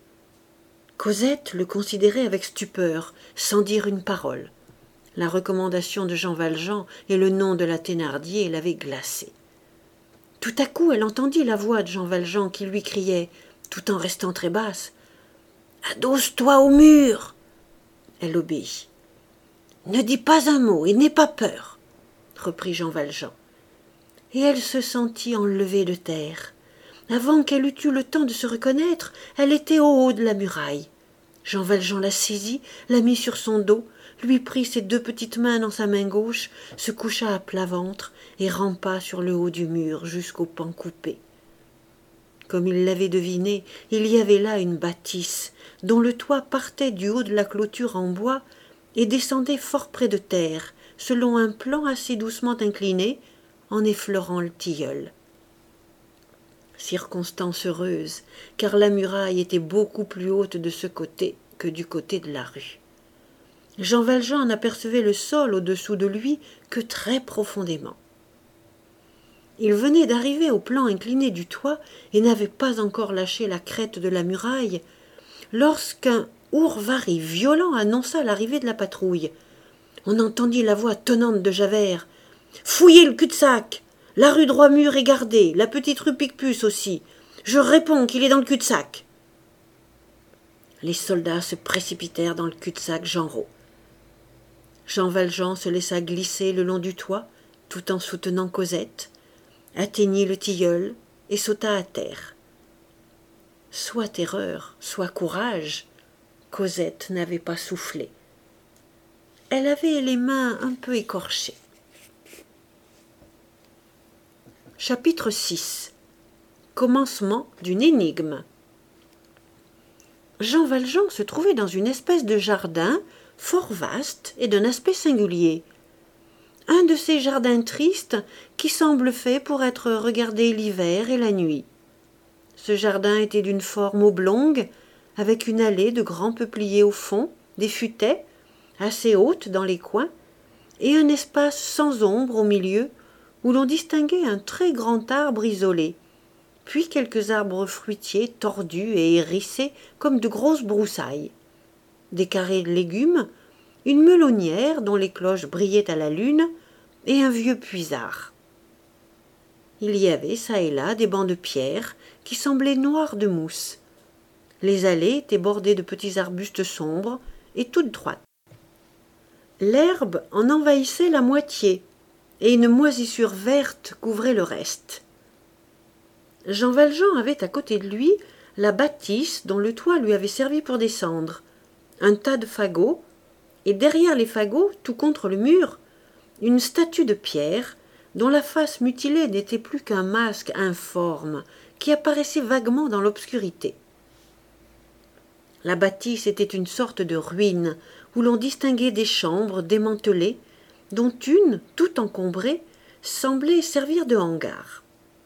A: Cosette le considérait avec stupeur, sans dire une parole. La recommandation de Jean Valjean et le nom de la Thénardier l'avaient glacée. Tout à coup, elle entendit la voix de Jean Valjean qui lui criait, tout en restant très basse, « Adosse-toi au mur !» Elle obéit. « Ne dis pas un mot et n'aie pas peur, » reprit Jean Valjean. Et elle se sentit enlevée de terre. Avant qu'elle eût eu le temps de se reconnaître, elle était au haut de la muraille. Jean Valjean la saisit, la mit sur son dos, lui prit ses deux petites mains dans sa main gauche, se coucha à plat ventre et rampa sur le haut du mur jusqu'au pan coupé. Comme il l'avait deviné, il y avait là une bâtisse dont le toit partait du haut de la clôture en bois et descendait fort près de terre, selon un plan assez doucement incliné, en effleurant le tilleul. Circonstance heureuse, car la muraille était beaucoup plus haute de ce côté que du côté de la rue. Jean Valjean n'apercevait le sol au-dessous de lui que très profondément. Il venait d'arriver au plan incliné du toit et n'avait pas encore lâché la crête de la muraille lorsqu'un hourvari violent annonça l'arrivée de la patrouille. On entendit la voix tonnante de Javert. « Fouillez le cul-de-sac! La rue Droit-Mur est gardée, la petite rue Picpus aussi. Je réponds qu'il est dans le cul-de-sac. » Les soldats se précipitèrent dans le cul-de-sac Genrot. Jean Valjean se laissa glisser le long du toit, tout en soutenant Cosette, atteignit le tilleul et sauta à terre. Soit terreur, soit courage, Cosette n'avait pas soufflé. Elle avait les mains un peu écorchées. Chapitre 6. Commencement d'une énigme. Jean Valjean se trouvait dans une espèce de jardin fort vaste et d'un aspect singulier. Un de ces jardins tristes qui semblent faits pour être regardés l'hiver et la nuit. Ce jardin était d'une forme oblongue, avec une allée de grands peupliers au fond, des futaies, assez hautes dans les coins, et un espace sans ombre au milieu, où l'on distinguait un très grand arbre isolé, puis quelques arbres fruitiers tordus et hérissés comme de grosses broussailles, des carrés de légumes, une melonnière dont les cloches brillaient à la lune, et un vieux puisard. Il y avait çà et là des bancs de pierre qui semblaient noirs de mousse. Les allées étaient bordées de petits arbustes sombres et toutes droites. L'herbe en envahissait la moitié, et une moisissure verte couvrait le reste. Jean Valjean avait à côté de lui la bâtisse dont le toit lui avait servi pour descendre, un tas de fagots, et derrière les fagots, tout contre le mur, une statue de pierre dont la face mutilée n'était plus qu'un masque informe qui apparaissait vaguement dans l'obscurité. La bâtisse était une sorte de ruine où l'on distinguait des chambres démantelées, dont une, tout encombrée, semblait servir de hangar.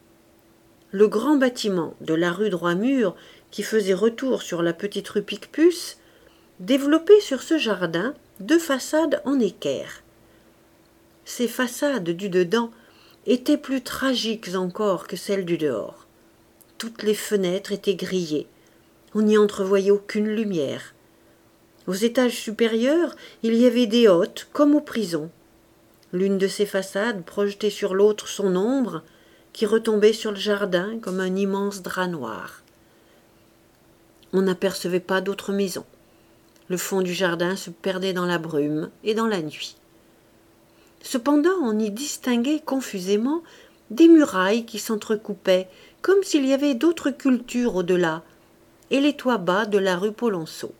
A: Le grand bâtiment de la rue Droit-Mur, qui faisait retour sur la petite rue Picpus, développait sur ce jardin 2 façades en équerre. Ces façades du dedans étaient plus tragiques encore que celles du dehors. Toutes les fenêtres étaient grillées. On n'y entrevoyait aucune lumière. Aux étages supérieurs, il y avait des hottes comme aux prisons. L'une de ces façades projetait sur l'autre son ombre, qui retombait sur le jardin comme un immense drap noir. On n'apercevait pas d'autres maisons. Le fond du jardin se perdait dans la brume et dans la nuit. Cependant, on y distinguait confusément des murailles qui s'entrecoupaient, comme s'il y avait d'autres cultures au-delà, et les toits bas de la rue Polonceau.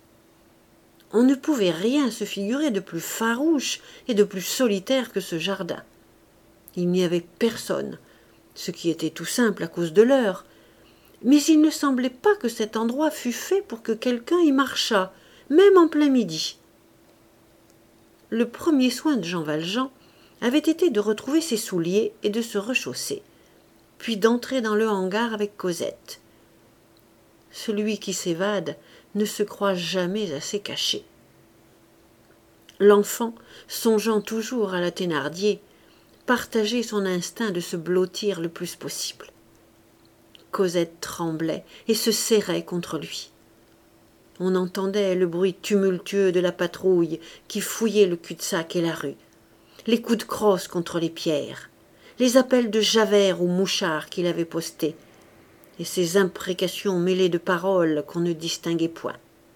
A: On ne pouvait rien se figurer de plus farouche et de plus solitaire que ce jardin. Il n'y avait personne, ce qui était tout simple à cause de l'heure, mais il ne semblait pas que cet endroit fût fait pour que quelqu'un y marchât, même en plein midi. Le premier soin de Jean Valjean avait été de retrouver ses souliers et de se rechausser, puis d'entrer dans le hangar avec Cosette. Celui qui s'évade ne se croit jamais assez caché. L'enfant, songeant toujours à la Thénardier, partageait son instinct de se blottir le plus possible. Cosette tremblait et se serrait contre lui. On entendait le bruit tumultueux de la patrouille qui fouillait le cul-de-sac et la rue, les coups de crosse contre les pierres, les appels de Javert ou Mouchard qu'il avait postés, et ces imprécations mêlées de paroles qu'on ne distinguait point.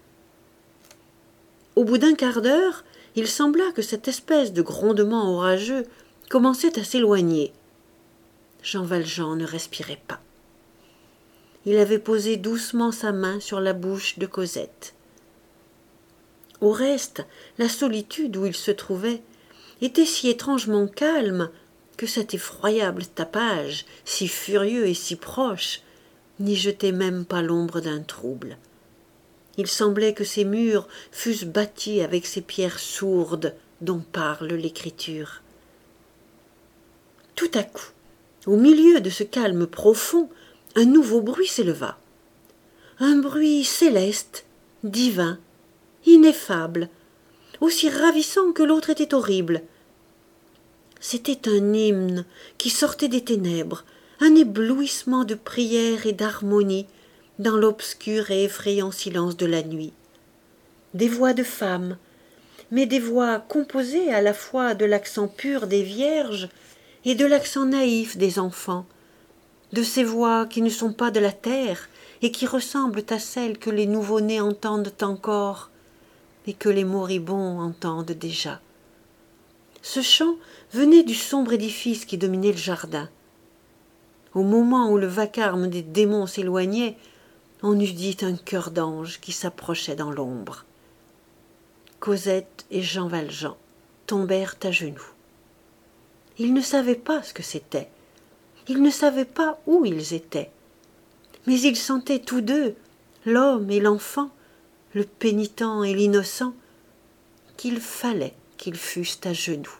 A: Au bout d'un quart d'heure, il sembla que cette espèce de grondement orageux commençait à s'éloigner. Jean Valjean ne respirait pas. Il avait posé doucement sa main sur la bouche de Cosette. Au reste, la solitude où il se trouvait était si étrangement calme que cet effroyable tapage, si furieux et si proche, n'y jetait même pas l'ombre d'un trouble. Il semblait que ces murs fussent bâtis avec ces pierres sourdes dont parle l'Écriture. Tout à coup, au milieu de ce calme profond, un nouveau bruit s'éleva. Un bruit céleste, divin, ineffable, aussi ravissant que l'autre était horrible. C'était un hymne qui sortait des ténèbres, un éblouissement de prière et d'harmonie dans l'obscur et effrayant silence de la nuit. Des voix de femmes, mais des voix composées à la fois de l'accent pur des vierges et de l'accent naïf des enfants, de ces voix qui ne sont pas de la terre et qui ressemblent à celles que les nouveau-nés entendent encore et que les moribonds entendent déjà. Ce chant venait du sombre édifice qui dominait le jardin. Au moment où le vacarme des démons s'éloignait, on eût dit un chœur d'ange qui s'approchait dans l'ombre. Cosette et Jean Valjean tombèrent à genoux. Ils ne savaient pas ce que c'était. Ils ne savaient pas où ils étaient. Mais ils sentaient tous deux, l'homme et l'enfant, le pénitent et l'innocent, qu'il fallait qu'ils fussent à genoux.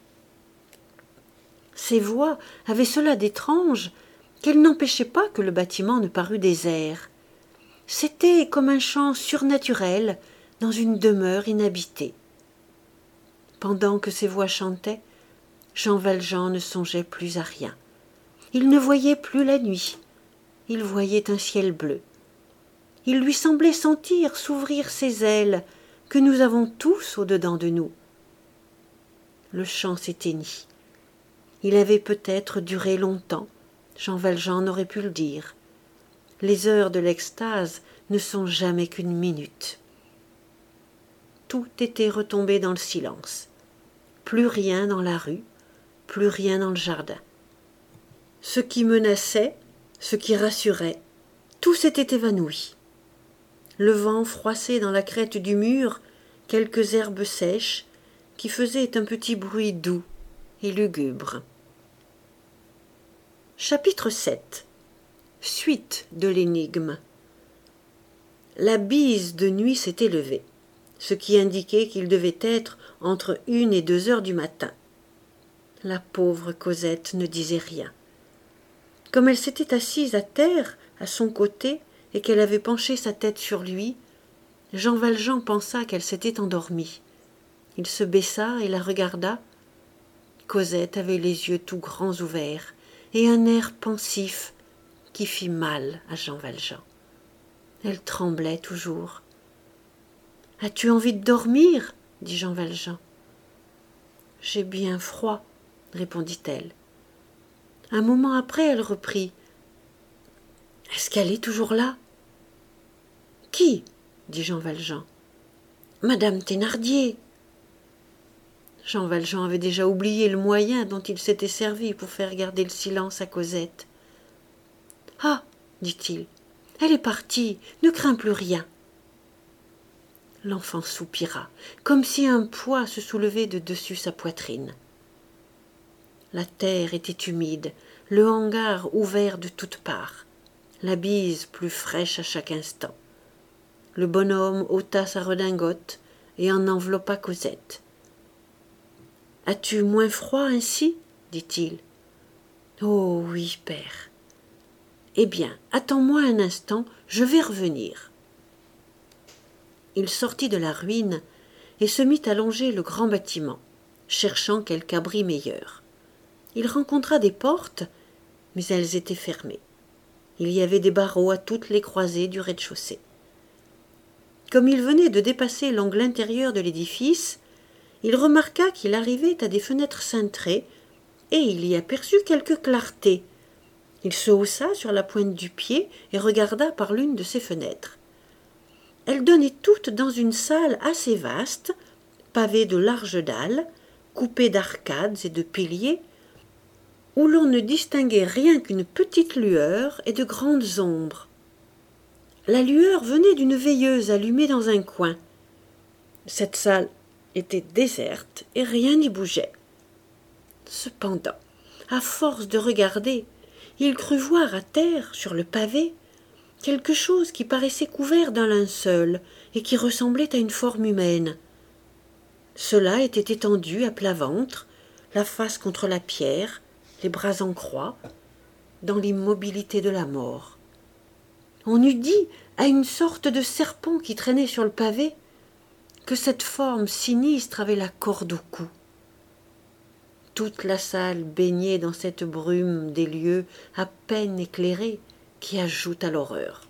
A: Ces voix avaient cela d'étrange qu'elles n'empêchaient pas que le bâtiment ne parût désert. C'était comme un chant surnaturel dans une demeure inhabitée. Pendant que ces voix chantaient, Jean Valjean ne songeait plus à rien. Il ne voyait plus la nuit. Il voyait un ciel bleu. Il lui semblait sentir s'ouvrir ces ailes que nous avons tous au-dedans de nous. Le chant s'éteignit. Il avait peut-être duré longtemps. Jean Valjean n'aurait pu le dire. Les heures de l'extase ne sont jamais qu'une minute. Tout était retombé dans le silence. Plus rien dans la rue, plus rien dans le jardin. Ce qui menaçait, ce qui rassurait, Tout s'était évanoui. Le vent froissait dans la crête du mur quelques herbes sèches qui faisaient un petit bruit doux et lugubre. Chapitre 7. Suite de l'énigme. La bise de nuit s'était levée, ce qui indiquait qu'il devait être entre 1 et 2 heures du matin. La pauvre Cosette ne disait rien. Comme elle s'était assise à terre, à son côté, et qu'elle avait penché sa tête sur lui, Jean Valjean pensa qu'elle s'était endormie. Il se baissa et la regarda. Cosette avait les yeux tout grands ouverts et un air pensif qui fit mal à Jean Valjean. Elle tremblait toujours. « As-tu envie de dormir ?» dit Jean Valjean. « J'ai bien froid, » répondit-elle. Un moment après, elle reprit. « Est-ce qu'elle est toujours là ?»« Qui ?» dit Jean Valjean. « Madame Thénardier. » Jean Valjean avait déjà oublié le moyen dont il s'était servi pour faire garder le silence à Cosette. « Ah !» dit-il, « elle est partie, ne crains plus rien. » L'enfant soupira, comme si un poids se soulevait de dessus sa poitrine. La terre était humide, le hangar ouvert de toutes parts, la bise plus fraîche à chaque instant. Le bonhomme ôta sa redingote et en enveloppa Cosette. « As-tu moins froid ainsi ?» dit-il. « Oh oui, père. »« Eh bien, attends-moi un instant, je vais revenir. » Il sortit de la ruine et se mit à longer le grand bâtiment, cherchant quelque abri meilleur. Il rencontra des portes, mais elles étaient fermées. Il y avait des barreaux à toutes les croisées du rez-de-chaussée. Comme il venait de dépasser l'angle intérieur de l'édifice, il remarqua qu'il arrivait à des fenêtres cintrées et il y aperçut quelque clarté. Il se haussa sur la pointe du pied et regarda par l'une de ces fenêtres. Elles donnaient toutes dans une salle assez vaste, pavée de larges dalles, coupée d'arcades et de piliers, où l'on ne distinguait rien qu'une petite lueur et de grandes ombres. La lueur venait d'une veilleuse allumée dans un coin. Cette salle était déserte et rien n'y bougeait. Cependant, à force de regarder, il crut voir à terre, sur le pavé, quelque chose qui paraissait couvert d'un linceul et qui ressemblait à une forme humaine. Cela était étendu à plat ventre, la face contre la pierre, les bras en croix, dans l'immobilité de la mort. On eût dit à une sorte de serpent qui traînait sur le pavé que cette forme sinistre avait la corde au cou. Toute la salle baignait dans cette brume des lieux à peine éclairés qui ajoute à l'horreur.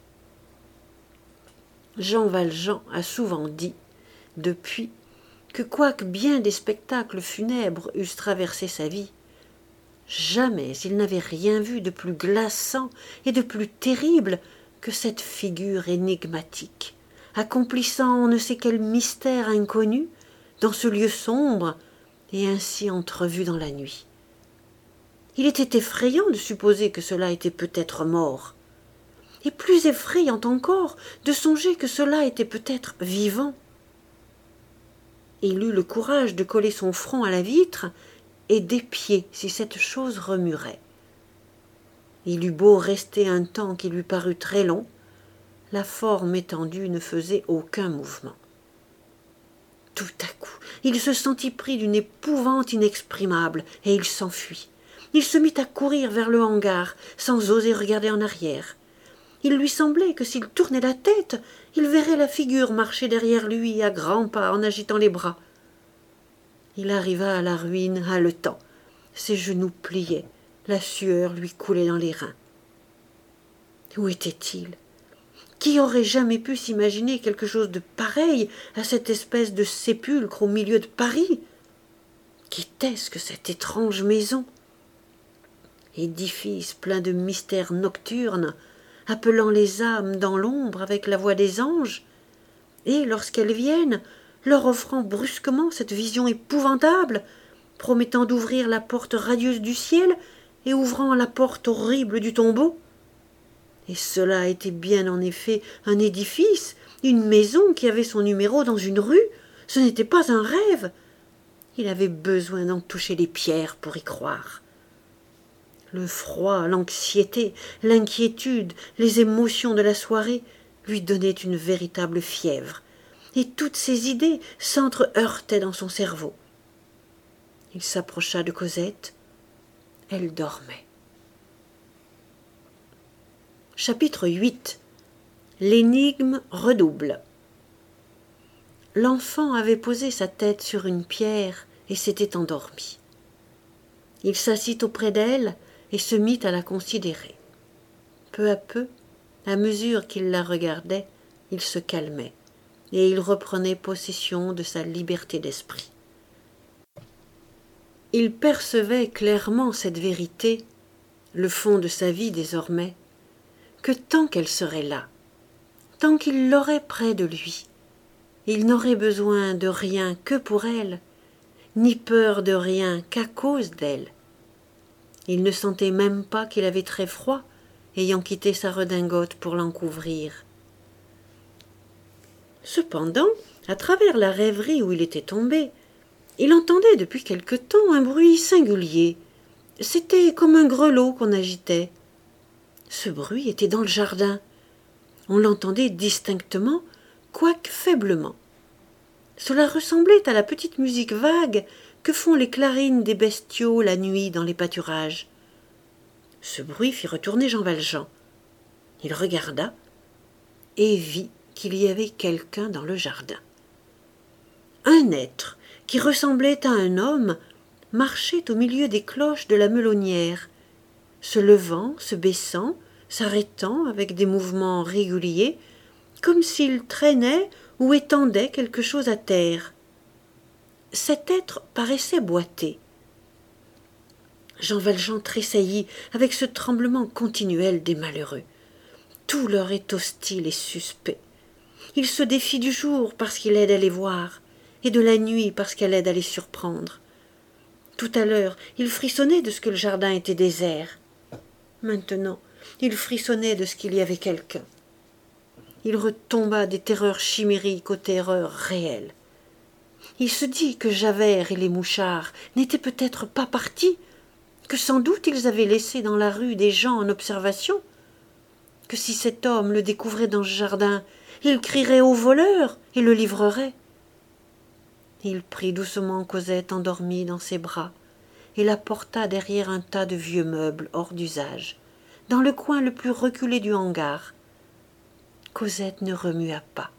A: Jean Valjean a souvent dit, depuis, que quoique bien des spectacles funèbres eussent traversé sa vie, jamais il n'avait rien vu de plus glaçant et de plus terrible que cette figure énigmatique, accomplissant on ne sait quel mystère inconnu dans ce lieu sombre et ainsi entrevu dans la nuit. Il était effrayant de supposer que cela était peut-être mort, et plus effrayant encore de songer que cela était peut-être vivant. Il eut le courage de coller son front à la vitre et d'épier si cette chose remuerait. Il eut beau rester un temps qui lui parut très long, la forme étendue ne faisait aucun mouvement. Tout à coup, il se sentit pris d'une épouvante inexprimable et il s'enfuit. Il se mit à courir vers le hangar sans oser regarder en arrière. Il lui semblait que s'il tournait la tête, il verrait la figure marcher derrière lui à grands pas en agitant les bras. Il arriva à la ruine haletant. Ses genoux pliaient, la sueur lui coulait dans les reins. Où était-il ? Qui aurait jamais pu s'imaginer quelque chose de pareil à cette espèce de sépulcre au milieu de Paris ? Qu'était-ce que cette étrange maison ? Édifice plein de mystères nocturnes, appelant les âmes dans l'ombre avec la voix des anges, et, lorsqu'elles viennent, leur offrant brusquement cette vision épouvantable, promettant d'ouvrir la porte radieuse du ciel et ouvrant la porte horrible du tombeau. Et cela était bien en effet un édifice, une maison qui avait son numéro dans une rue. Ce n'était pas un rêve. Il avait besoin d'en toucher les pierres pour y croire. Le froid, l'anxiété, l'inquiétude, les émotions de la soirée lui donnaient une véritable fièvre, et toutes ses idées s'entre-heurtaient dans son cerveau. Il s'approcha de Cosette. Elle dormait. Chapitre 8. L'énigme redouble. L'enfant avait posé sa tête sur une pierre et s'était endormi. Il s'assit auprès d'elle et se mit à la considérer. Peu à peu, à mesure qu'il la regardait, il se calmait et il reprenait possession de sa liberté d'esprit. Il percevait clairement cette vérité, le fond de sa vie désormais, que tant qu'elle serait là, tant qu'il l'aurait près de lui, il n'aurait besoin de rien que pour elle, ni peur de rien qu'à cause d'elle. Il ne sentait même pas qu'il avait très froid, ayant quitté sa redingote pour l'en couvrir. Cependant, à travers la rêverie où il était tombé, il entendait depuis quelque temps un bruit singulier. C'était comme un grelot qu'on agitait. Ce bruit était dans le jardin. On l'entendait distinctement, quoique faiblement. Cela ressemblait à la petite musique vague que font les clarines des bestiaux la nuit dans les pâturages. Ce bruit fit retourner Jean Valjean. Il regarda et vit qu'il y avait quelqu'un dans le jardin. Un être qui ressemblait à un homme marchait au milieu des cloches de la melonnière, se levant, se baissant, s'arrêtant avec des mouvements réguliers, comme s'il traînait ou étendait quelque chose à terre. Cet être paraissait boiter. Jean Valjean tressaillit avec ce tremblement continuel des malheureux. Tout leur est hostile et suspect. Ils se défient du jour parce qu'il aide à les voir, et de la nuit parce qu'elle aide à les surprendre. Tout à l'heure, il frissonnait de ce que le jardin était désert. Maintenant, il frissonnait de ce qu'il y avait quelqu'un. Il retomba des terreurs chimériques aux terreurs réelles. Il se dit que Javert et les mouchards n'étaient peut-être pas partis, que sans doute ils avaient laissé dans la rue des gens en observation, que si cet homme le découvrait dans ce jardin, il crierait au voleur et le livrerait. Il prit doucement Cosette endormie dans ses bras et la porta derrière un tas de vieux meubles hors d'usage, dans le coin le plus reculé du hangar. Cosette ne remua pas.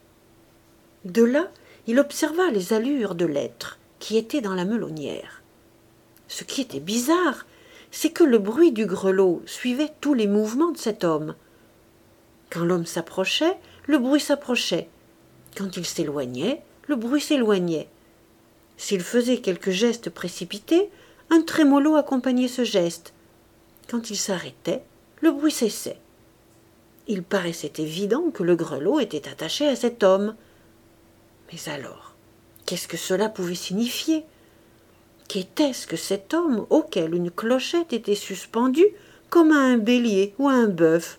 A: De là, il observa les allures de l'être qui était dans la melonnière. Ce qui était bizarre, c'est que le bruit du grelot suivait tous les mouvements de cet homme. Quand l'homme s'approchait, le bruit s'approchait. Quand il s'éloignait, le bruit s'éloignait. S'il faisait quelque geste précipité, un trémolo accompagnait ce geste. Quand il s'arrêtait, le bruit cessait. Il paraissait évident que le grelot était attaché à cet homme. Mais alors, qu'est-ce que cela pouvait signifier? Qu'était-ce que cet homme auquel une clochette était suspendue comme à un bélier ou à un bœuf?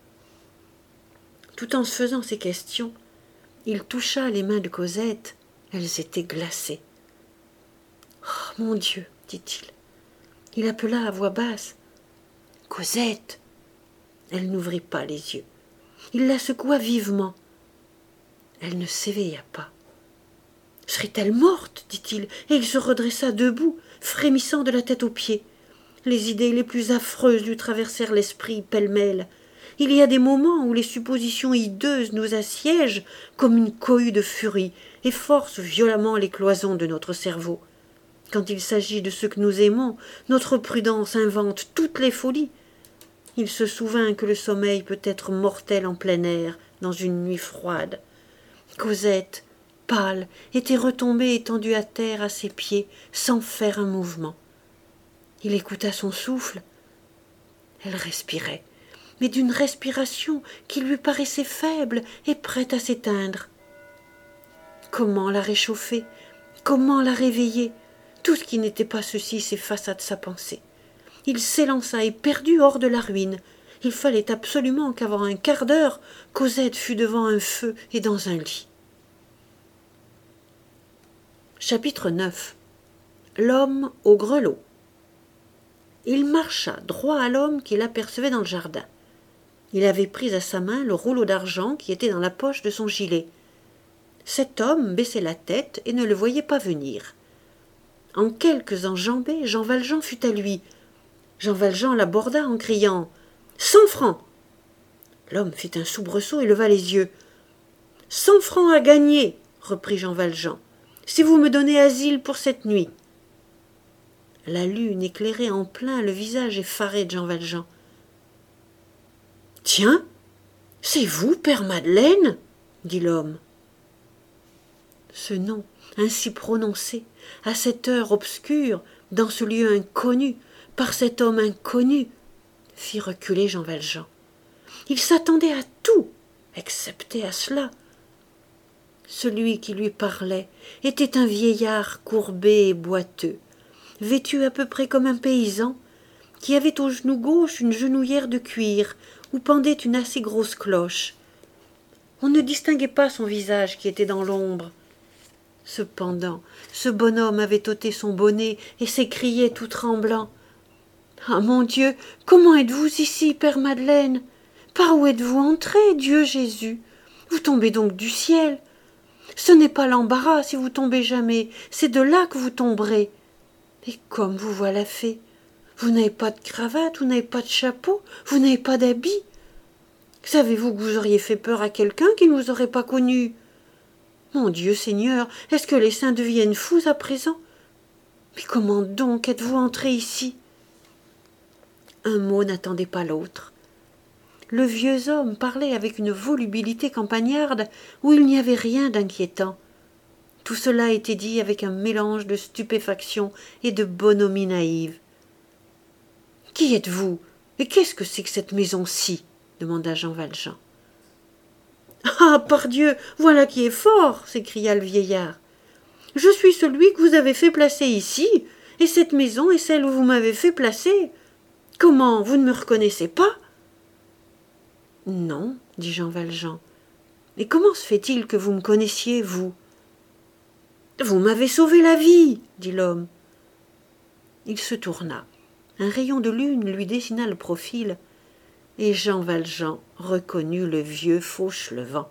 A: Tout en se faisant ces questions, il toucha les mains de Cosette. Elles étaient glacées. « Oh, mon Dieu !» dit-il. Il appela à voix basse. « Cosette !» Elle n'ouvrit pas les yeux. Il la secoua vivement. Elle ne s'éveilla pas. « Serait-elle morte ?» dit-il, et il se redressa debout, frémissant de la tête aux pieds. Les idées les plus affreuses lui traversèrent l'esprit pêle-mêle. Il y a des moments où les suppositions hideuses nous assiègent comme une cohue de furie et forcent violemment les cloisons de notre cerveau. Quand il s'agit de ce que nous aimons, notre prudence invente toutes les folies. Il se souvint que le sommeil peut être mortel en plein air, dans une nuit froide. Cosette, pâle, était retombée étendue à terre à ses pieds, sans faire un mouvement. Il écouta son souffle. Elle respirait, mais d'une respiration qui lui paraissait faible et prête à s'éteindre. Comment la réchauffer? Comment la réveiller? Tout ce qui n'était pas ceci s'effaça de sa pensée. Il s'élança éperdu hors de la ruine. Il fallait absolument qu'avant un quart d'heure, Cosette fût devant un feu et dans un lit. Chapitre 9. L'homme au grelot. Il marcha droit à l'homme qu'il apercevait dans le jardin. Il avait pris à sa main le rouleau d'argent qui était dans la poche de son gilet. Cet homme baissait la tête et ne le voyait pas venir. En quelques enjambées, Jean Valjean fut à lui. Jean Valjean l'aborda en criant « 100 francs !» L'homme fit un soubresaut et leva les yeux. « 100 francs à gagner !» reprit Jean Valjean, « si vous me donnez asile pour cette nuit. » La lune éclairait en plein le visage effaré de Jean Valjean. « Tiens, c'est vous, Père Madeleine ?» dit l'homme. Ce nom, ainsi prononcé, à cette heure obscure, dans ce lieu inconnu, par cet homme inconnu, fit reculer Jean Valjean. Il s'attendait à tout, excepté à cela. Celui qui lui parlait était un vieillard courbé et boiteux, vêtu à peu près comme un paysan, qui avait au genou gauche une genouillère de cuir où pendait une assez grosse cloche. On ne distinguait pas son visage qui était dans l'ombre. Cependant, ce bonhomme avait ôté son bonnet et s'écriait tout tremblant. « Ah, mon Dieu, comment êtes-vous ici, Père Madeleine? Par où êtes-vous entré, Dieu Jésus? Vous tombez donc du ciel. Ce n'est pas l'embarras si vous tombez jamais, c'est de là que vous tomberez. Et comme vous voilà fait, vous n'avez pas de cravate, vous n'avez pas de chapeau, vous n'avez pas d'habit. Savez-vous que vous auriez fait peur à quelqu'un qui ne vous aurait pas connu? Mon Dieu Seigneur, est-ce que les saints deviennent fous à présent? Mais comment donc êtes-vous entré ici? » Un mot n'attendait pas l'autre. Le vieux homme parlait avec une volubilité campagnarde où il n'y avait rien d'inquiétant. Tout cela était dit avec un mélange de stupéfaction et de bonhomie naïve. « Qui êtes-vous? Et qu'est-ce que c'est que cette maison-ci » demanda Jean Valjean. « Ah, pardieu, voilà qui est fort !» s'écria le vieillard. « Je suis celui que vous avez fait placer ici, et cette maison est celle où vous m'avez fait placer. Comment, vous ne me reconnaissez pas ?»« Non, » dit Jean Valjean. « Et comment se fait-il que vous me connaissiez, vous ?»« Vous m'avez sauvé la vie, » dit l'homme. Il se tourna. Un rayon de lune lui dessina le profil, et Jean Valjean reconnut le vieux Fauchelevent.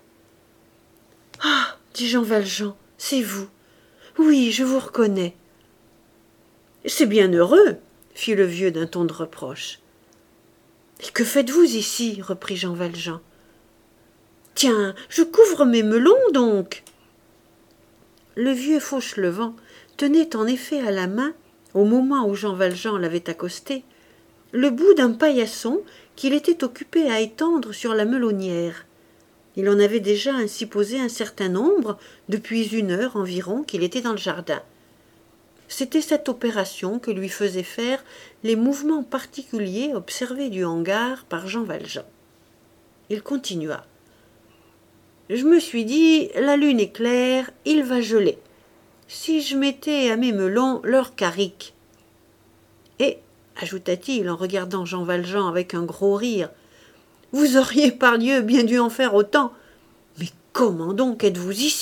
A: « Ah, dit Jean Valjean, c'est vous. Oui, je vous reconnais. »« C'est bien heureux, » fit le vieux d'un ton de reproche. « Et que faites-vous ici » reprit Jean Valjean. « Tiens, je couvre mes melons, donc. » Le vieux Fauchelevent tenait en effet à la main, au moment où Jean Valjean l'avait accosté, le bout d'un paillasson qu'il était occupé à étendre sur la melonnière. Il en avait déjà ainsi posé un certain nombre depuis 1 heure environ qu'il était dans le jardin. C'était cette opération que lui faisaient faire les mouvements particuliers observés du hangar par Jean Valjean. Il continua. « Je me suis dit, la lune est claire, il va geler. Si je mettais à mes melons leur carrick. Et, ajouta-t-il en regardant Jean Valjean avec un gros rire, vous auriez, pardieu, bien dû en faire autant. Mais comment donc êtes-vous ici ?»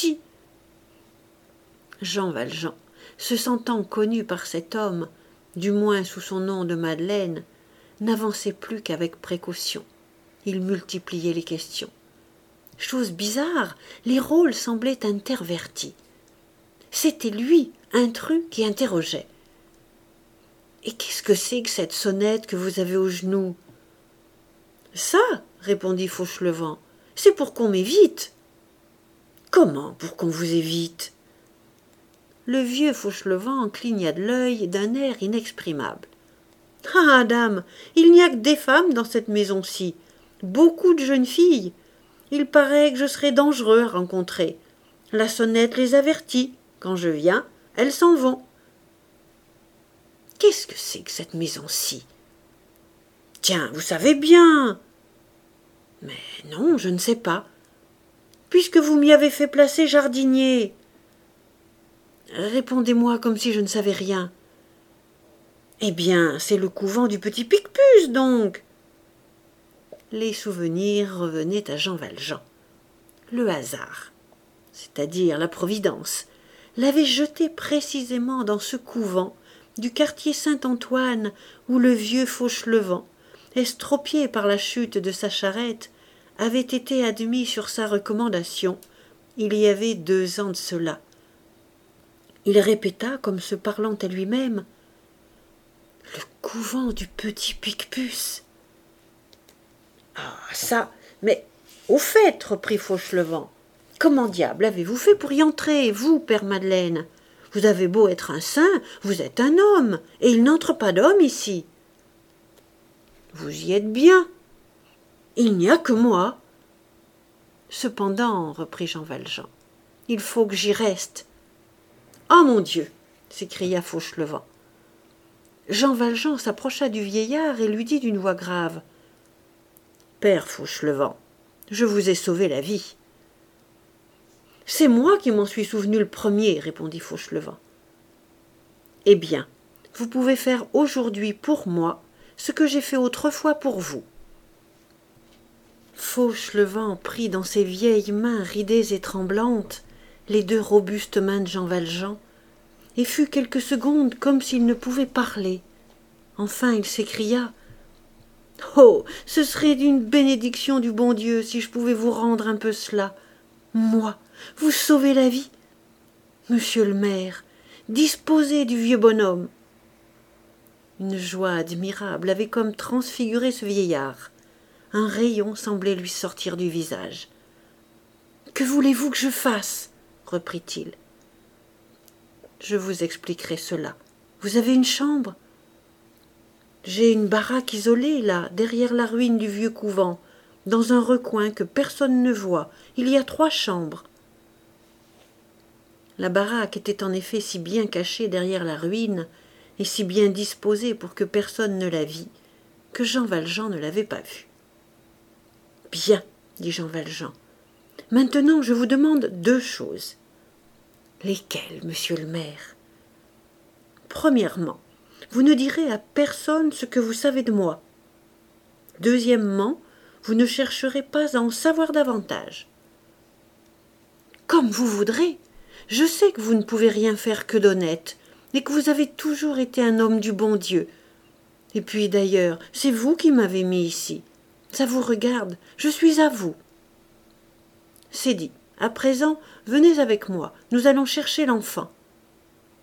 A: Jean Valjean, se sentant connu par cet homme, du moins sous son nom de Madeleine, n'avançait plus qu'avec précaution. Il multipliait les questions. Chose bizarre, les rôles semblaient intervertis. C'était lui, intrus, qui interrogeait. « Et qu'est-ce que c'est que cette sonnette que vous avez au genou ?»« Ça, répondit Fauchelevent, c'est pour qu'on m'évite. »« Comment pour qu'on vous évite ?» Le vieux Fauchelevent cligna de l'œil d'un air inexprimable. « Ah, dame, il n'y a que des femmes dans cette maison-ci, beaucoup de jeunes filles. Il paraît que je serais dangereux à rencontrer. La sonnette les avertit. Quand je viens, elles s'en vont. » « Qu'est-ce que c'est que cette maison-ci ?»« Tiens, vous savez bien. »« Mais non, je ne sais pas. Puisque vous m'y avez fait placer jardinier. » »« Répondez-moi comme si je ne savais rien. »« Eh bien, c'est le couvent du petit Picpus, donc. » Les souvenirs revenaient à Jean Valjean. Le hasard, c'est-à-dire la Providence, l'avait jeté précisément dans ce couvent du quartier Saint-Antoine où le vieux Fauchelevent, estropié par la chute de sa charrette, avait été admis sur sa recommandation il y avait 2 ans de cela. Il répéta, comme se parlant à lui-même, « Le couvent du petit Picpus !»« Ah, ça, mais au fait, reprit Fauchelevent, comment diable avez-vous fait pour y entrer, vous, père Madeleine? Vous avez beau être un saint, vous êtes un homme, et il n'entre pas d'homme ici. » Vous y êtes bien. Il n'y a que moi. Cependant, reprit Jean Valjean, il faut que j'y reste. Ah, mon Dieu, s'écria Fauchelevent. Jean Valjean s'approcha du vieillard et lui dit d'une voix grave, Père Fauchelevent, je vous ai sauvé la vie. C'est moi qui m'en suis souvenu le premier, répondit Fauchelevent. Eh bien, vous pouvez faire aujourd'hui pour moi ce que j'ai fait autrefois pour vous. Fauchelevent prit dans ses vieilles mains ridées et tremblantes les 2 robustes mains de Jean Valjean, et fut quelques secondes comme s'il ne pouvait parler. Enfin il s'écria « Oh, ce serait d'une bénédiction du bon Dieu si je pouvais vous rendre un peu cela. Moi, vous sauver la vie. Monsieur le maire, disposez du vieux bonhomme. » Une joie admirable avait comme transfiguré ce vieillard. Un rayon semblait lui sortir du visage. « Que voulez-vous que je fasse ?» reprit-il. « Je vous expliquerai cela. Vous avez une chambre ? » « J'ai une baraque isolée, là, derrière la ruine du vieux couvent, dans un recoin que personne ne voit. Il y a 3 chambres. » La baraque était en effet si bien cachée derrière la ruine et si bien disposée pour que personne ne la vît, que Jean Valjean ne l'avait pas vue. « Bien, dit Jean Valjean. Maintenant, je vous demande 2 choses. »« Lesquelles, monsieur le maire ?»« Premièrement, vous ne direz à personne ce que vous savez de moi. Deuxièmement, vous ne chercherez pas à en savoir davantage. »« Comme vous voudrez. Je sais que vous ne pouvez rien faire que d'honnête, et que vous avez toujours été un homme du bon Dieu. Et puis, d'ailleurs, c'est vous qui m'avez mis ici. Ça vous regarde, je suis à vous. C'est dit. À présent, venez avec moi, nous allons chercher l'enfant. »« Ah !»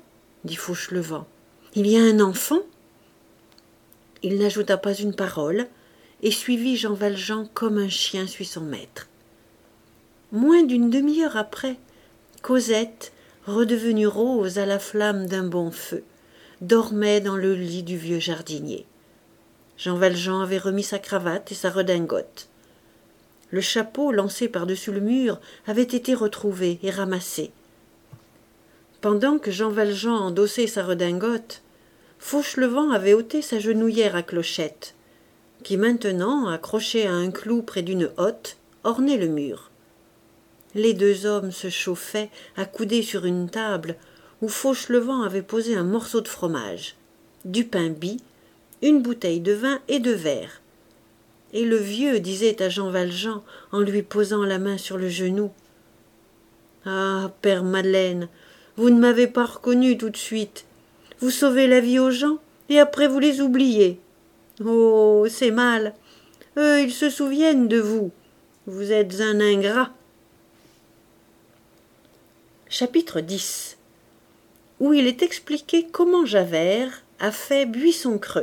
A: dit Fauchelevent. « Il y a un enfant ?» Il n'ajouta pas une parole et suivit Jean Valjean comme un chien suit son maître. Moins d'une demi-heure après, Cosette, redevenue rose à la flamme d'un bon feu, dormait dans le lit du vieux jardinier. Jean Valjean avait remis sa cravate et sa redingote. Le chapeau lancé par-dessus le mur avait été retrouvé et ramassé. Pendant que Jean Valjean endossait sa redingote, Fauchelevent avait ôté sa genouillère à clochette, qui maintenant, accrochée à un clou près d'une hotte, ornait le mur. Les 2 hommes se chauffaient, accoudés sur une table où Fauchelevent avait posé un morceau de fromage, du pain bis, une bouteille de vin et 2 verres. Et le vieux disait à Jean Valjean, en lui posant la main sur le genou, « Ah, père Madeleine, vous ne m'avez pas reconnu tout de suite. Vous sauvez la vie aux gens, et après vous les oubliez. Oh, c'est mal. Eux, ils se souviennent de vous. Vous êtes un ingrat. » Chapitre 10, où il est expliqué comment Javert a fait Buisson-Creux.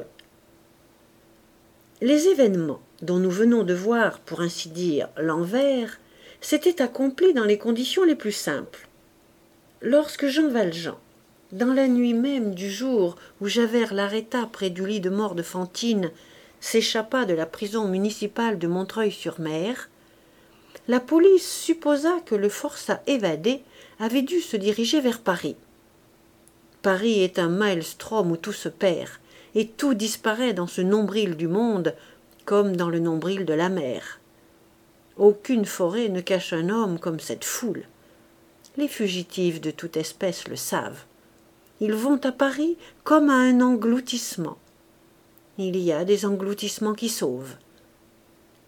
A: Les événements dont nous venons de voir, pour ainsi dire, l'envers, s'étaient accomplis dans les conditions les plus simples. Lorsque Jean Valjean, dans la nuit même du jour où Javert l'arrêta près du lit de mort de Fantine, s'échappa de la prison municipale de Montreuil-sur-Mer, la police supposa que le forçat évadé avait dû se diriger vers Paris. Paris est un maelstrom où tout se perd, et tout disparaît dans ce nombril du monde, comme dans le nombril de la mer. Aucune forêt ne cache un homme comme cette foule. Les fugitifs de toute espèce le savent. Ils vont à Paris comme à un engloutissement. Il y a des engloutissements qui sauvent.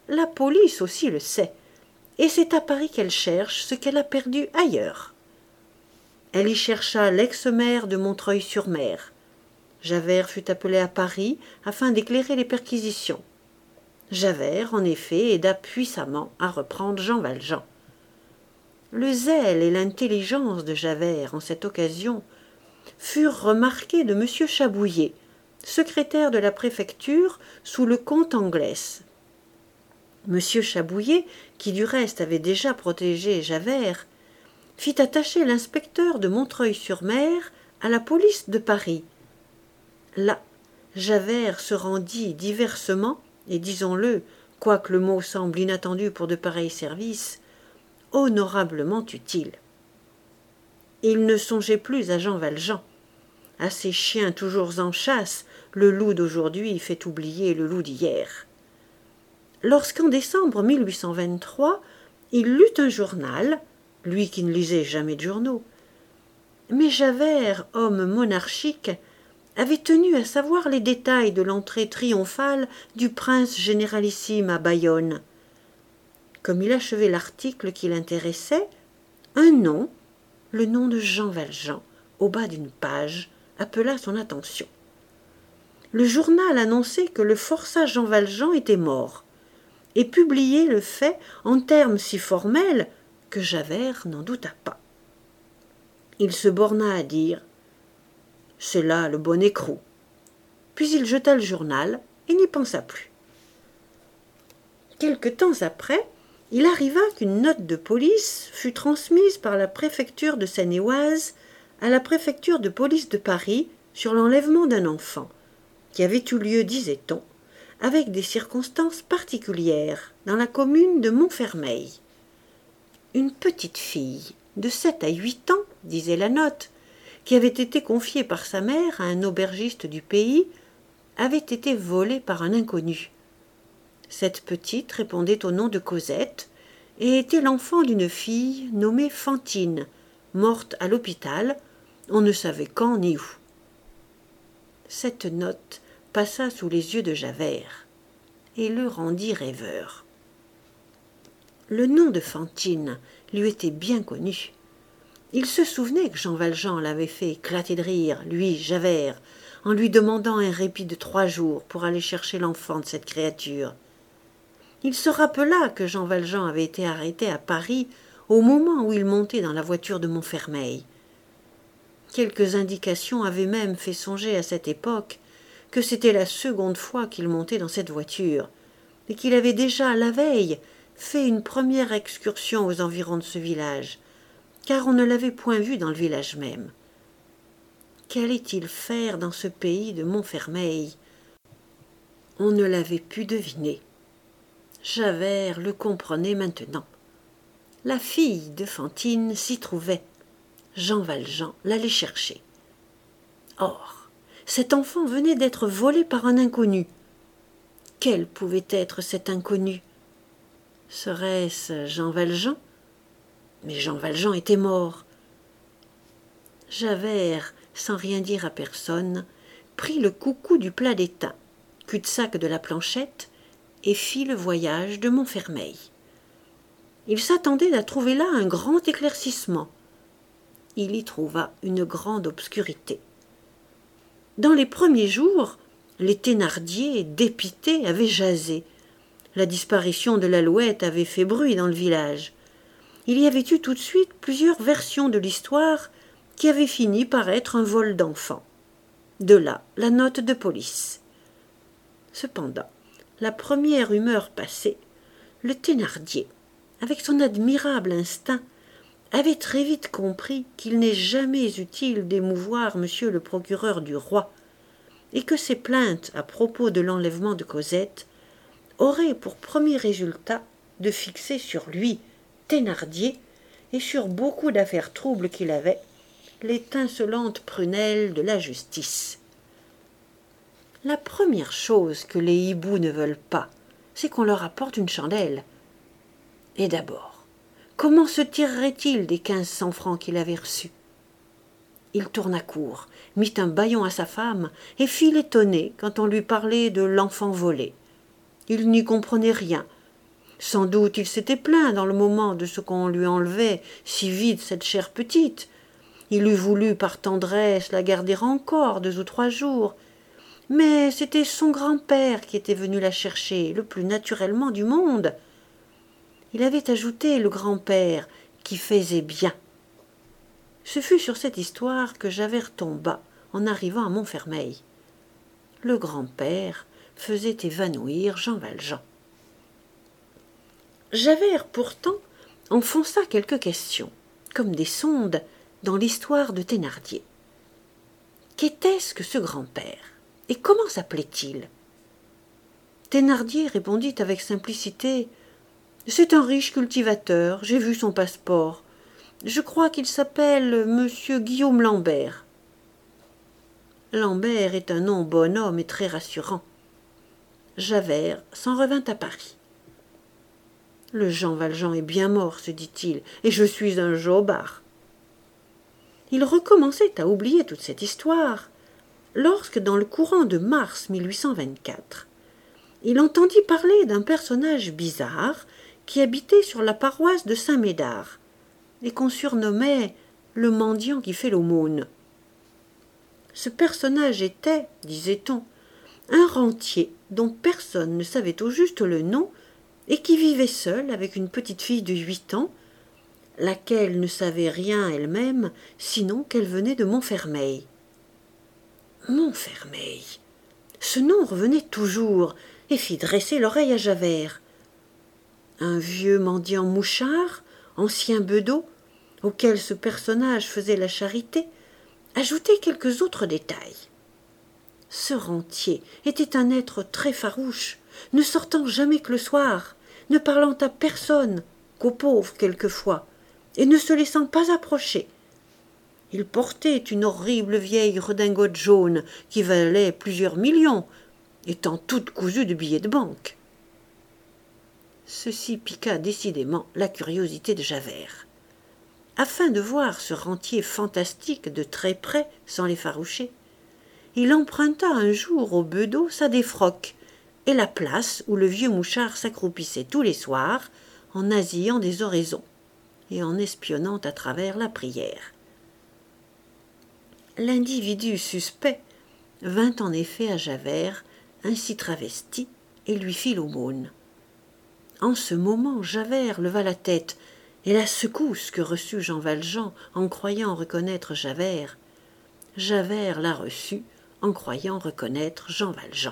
A: La police aussi le sait, et c'est à Paris qu'elle cherche ce qu'elle a perdu ailleurs. Elle y chercha l'ex-maire de Montreuil-sur-Mer. Javert fut appelé à Paris afin d'éclairer les perquisitions. Javert, en effet, aida puissamment à reprendre Jean Valjean. Le zèle et l'intelligence de Javert, en cette occasion, furent remarqués de M. Chabouillet, secrétaire de la préfecture sous le comte Anglès. M. Chabouillet, qui du reste avait déjà protégé Javert, fit attacher l'inspecteur de Montreuil-sur-Mer à la police de Paris. Là, Javert se rendit diversement, et disons-le, quoique le mot semble inattendu pour de pareils services, honorablement utile. Il ne songeait plus à Jean Valjean. À ces chiens toujours en chasse, le loup d'aujourd'hui fait oublier le loup d'hier. Lorsqu'en décembre 1823, il lut un journal, lui qui ne lisait jamais de journaux, mais Javert, homme monarchique, avait tenu à savoir les détails de l'entrée triomphale du prince généralissime à Bayonne. Comme il achevait l'article qui l'intéressait, un nom, le nom de Jean Valjean, au bas d'une page, appela son attention. Le journal annonçait que le forçat Jean Valjean était mort, et publiait le fait en termes si formels que Javert n'en douta pas. Il se borna à dire « C'est là le bon écrou ». Puis il jeta le journal et n'y pensa plus. Quelque temps après, il arriva qu'une note de police fut transmise par la préfecture de Seine-et-Oise à la préfecture de police de Paris sur l'enlèvement d'un enfant, qui avait eu lieu, disait-on, avec des circonstances particulières, dans la commune de Montfermeil. Une petite fille de 7 à 8 ans, disait la note, qui avait été confiée par sa mère à un aubergiste du pays, avait été volée par un inconnu. Cette petite répondait au nom de Cosette et était l'enfant d'une fille nommée Fantine, morte à l'hôpital, on ne savait quand ni où. Cette note passa sous les yeux de Javert et le rendit rêveur. Le nom de Fantine lui était bien connu. Il se souvenait que Jean Valjean l'avait fait éclater de rire, lui, Javert, en lui demandant un répit de 3 jours pour aller chercher l'enfant de cette créature. Il se rappela que Jean Valjean avait été arrêté à Paris au moment où il montait dans la voiture de Montfermeil. Quelques indications avaient même fait songer à cette époque que c'était la seconde fois qu'il montait dans cette voiture, et qu'il avait déjà, la veille, fait une première excursion aux environs de ce village, car on ne l'avait point vu dans le village même. Qu'allait-il faire dans ce pays de Montfermeil? On ne l'avait pu deviner. Javert le comprenait maintenant. La fille de Fantine s'y trouvait. Jean Valjean l'allait chercher. Or, cet enfant venait d'être volé par un inconnu. Quel pouvait être cet inconnu? Serait-ce Jean Valjean? Mais Jean Valjean était mort. Javert, sans rien dire à personne, prit le coucou du plat d'étain, cul-de-sac de la planchette, et fit le voyage de Montfermeil. Il s'attendait à trouver là un grand éclaircissement. Il y trouva une grande obscurité. Dans les premiers jours, les Thénardier, dépités, avaient jasé. La disparition de l'Alouette avait fait bruit dans le village. Il y avait eu tout de suite plusieurs versions de l'histoire qui avaient fini par être un vol d'enfant. De là, la note de police. Cependant, la première humeur passée, le Thénardier, avec son admirable instinct, avait très vite compris qu'il n'est jamais utile d'émouvoir monsieur le procureur du roi, et que ses plaintes à propos de l'enlèvement de Cosette auraient pour premier résultat de fixer sur lui, Thénardier, et sur beaucoup d'affaires troubles qu'il avait, l'étincelante prunelle de la justice. La première chose que les hiboux ne veulent pas, c'est qu'on leur apporte une chandelle. Et d'abord, comment se tirerait-il des 1500 francs qu'il avait reçus? Il tourna court, mit un bâillon à sa femme et fit l'étonné quand on lui parlait de l'enfant volé. Il n'y comprenait rien, Sans doute il s'était plaint dans le moment de ce qu'on lui enlevait si vite cette chère petite. Il eût voulu par tendresse la garder encore 2 ou 3 jours. Mais c'était son grand-père qui était venu la chercher, le plus naturellement du monde. Il avait ajouté le grand-père, qui faisait bien. Ce fut sur cette histoire que Javert tomba en arrivant à Montfermeil. Le grand-père faisait évanouir Jean Valjean. Javert, pourtant, enfonça quelques questions, comme des sondes, dans l'histoire de Thénardier. Qu'était-ce que ce grand-père? Et comment s'appelait-il? Thénardier répondit avec simplicité: « C'est un riche cultivateur, j'ai vu son passeport. Je crois qu'il s'appelle Monsieur Guillaume Lambert. » Lambert est un nom bonhomme et très rassurant. Javert s'en revint à Paris. Le Jean Valjean est bien mort, se dit-il, et je suis un jobard. Il recommençait à oublier toute cette histoire, lorsque, dans le courant de mars 1824, il entendit parler d'un personnage bizarre qui habitait sur la paroisse de Saint-Médard, et qu'on surnommait le mendiant qui fait l'aumône. Ce personnage était, disait-on, un rentier dont personne ne savait au juste le nom et qui vivait seul avec une petite fille de 8 ans, laquelle ne savait rien elle-même, sinon qu'elle venait de Montfermeil. Montfermeil. Ce nom revenait toujours et fit dresser l'oreille à Javert. Un vieux mendiant mouchard, ancien bedeau, auquel ce personnage faisait la charité, ajoutait quelques autres détails. Ce rentier était un être très farouche, ne sortant jamais que le soir, ne parlant à personne, qu'aux pauvres quelquefois, et ne se laissant pas approcher. Il portait une horrible vieille redingote jaune qui valait plusieurs millions, étant toute cousue de billets de banque. Ceci piqua décidément la curiosité de Javert. Afin de voir ce rentier fantastique de très près sans l'effaroucher, il emprunta un jour au bedeau sa défroque et la place où le vieux mouchard s'accroupissait tous les soirs en nasillant des oraisons et en espionnant à travers la prière. L'individu suspect vint en effet à Javert, ainsi travesti, et lui fit l'aumône. En ce moment, Javert leva la tête, et la secousse que reçut Jean Valjean en croyant reconnaître Javert, Javert la reçut en croyant reconnaître Jean Valjean.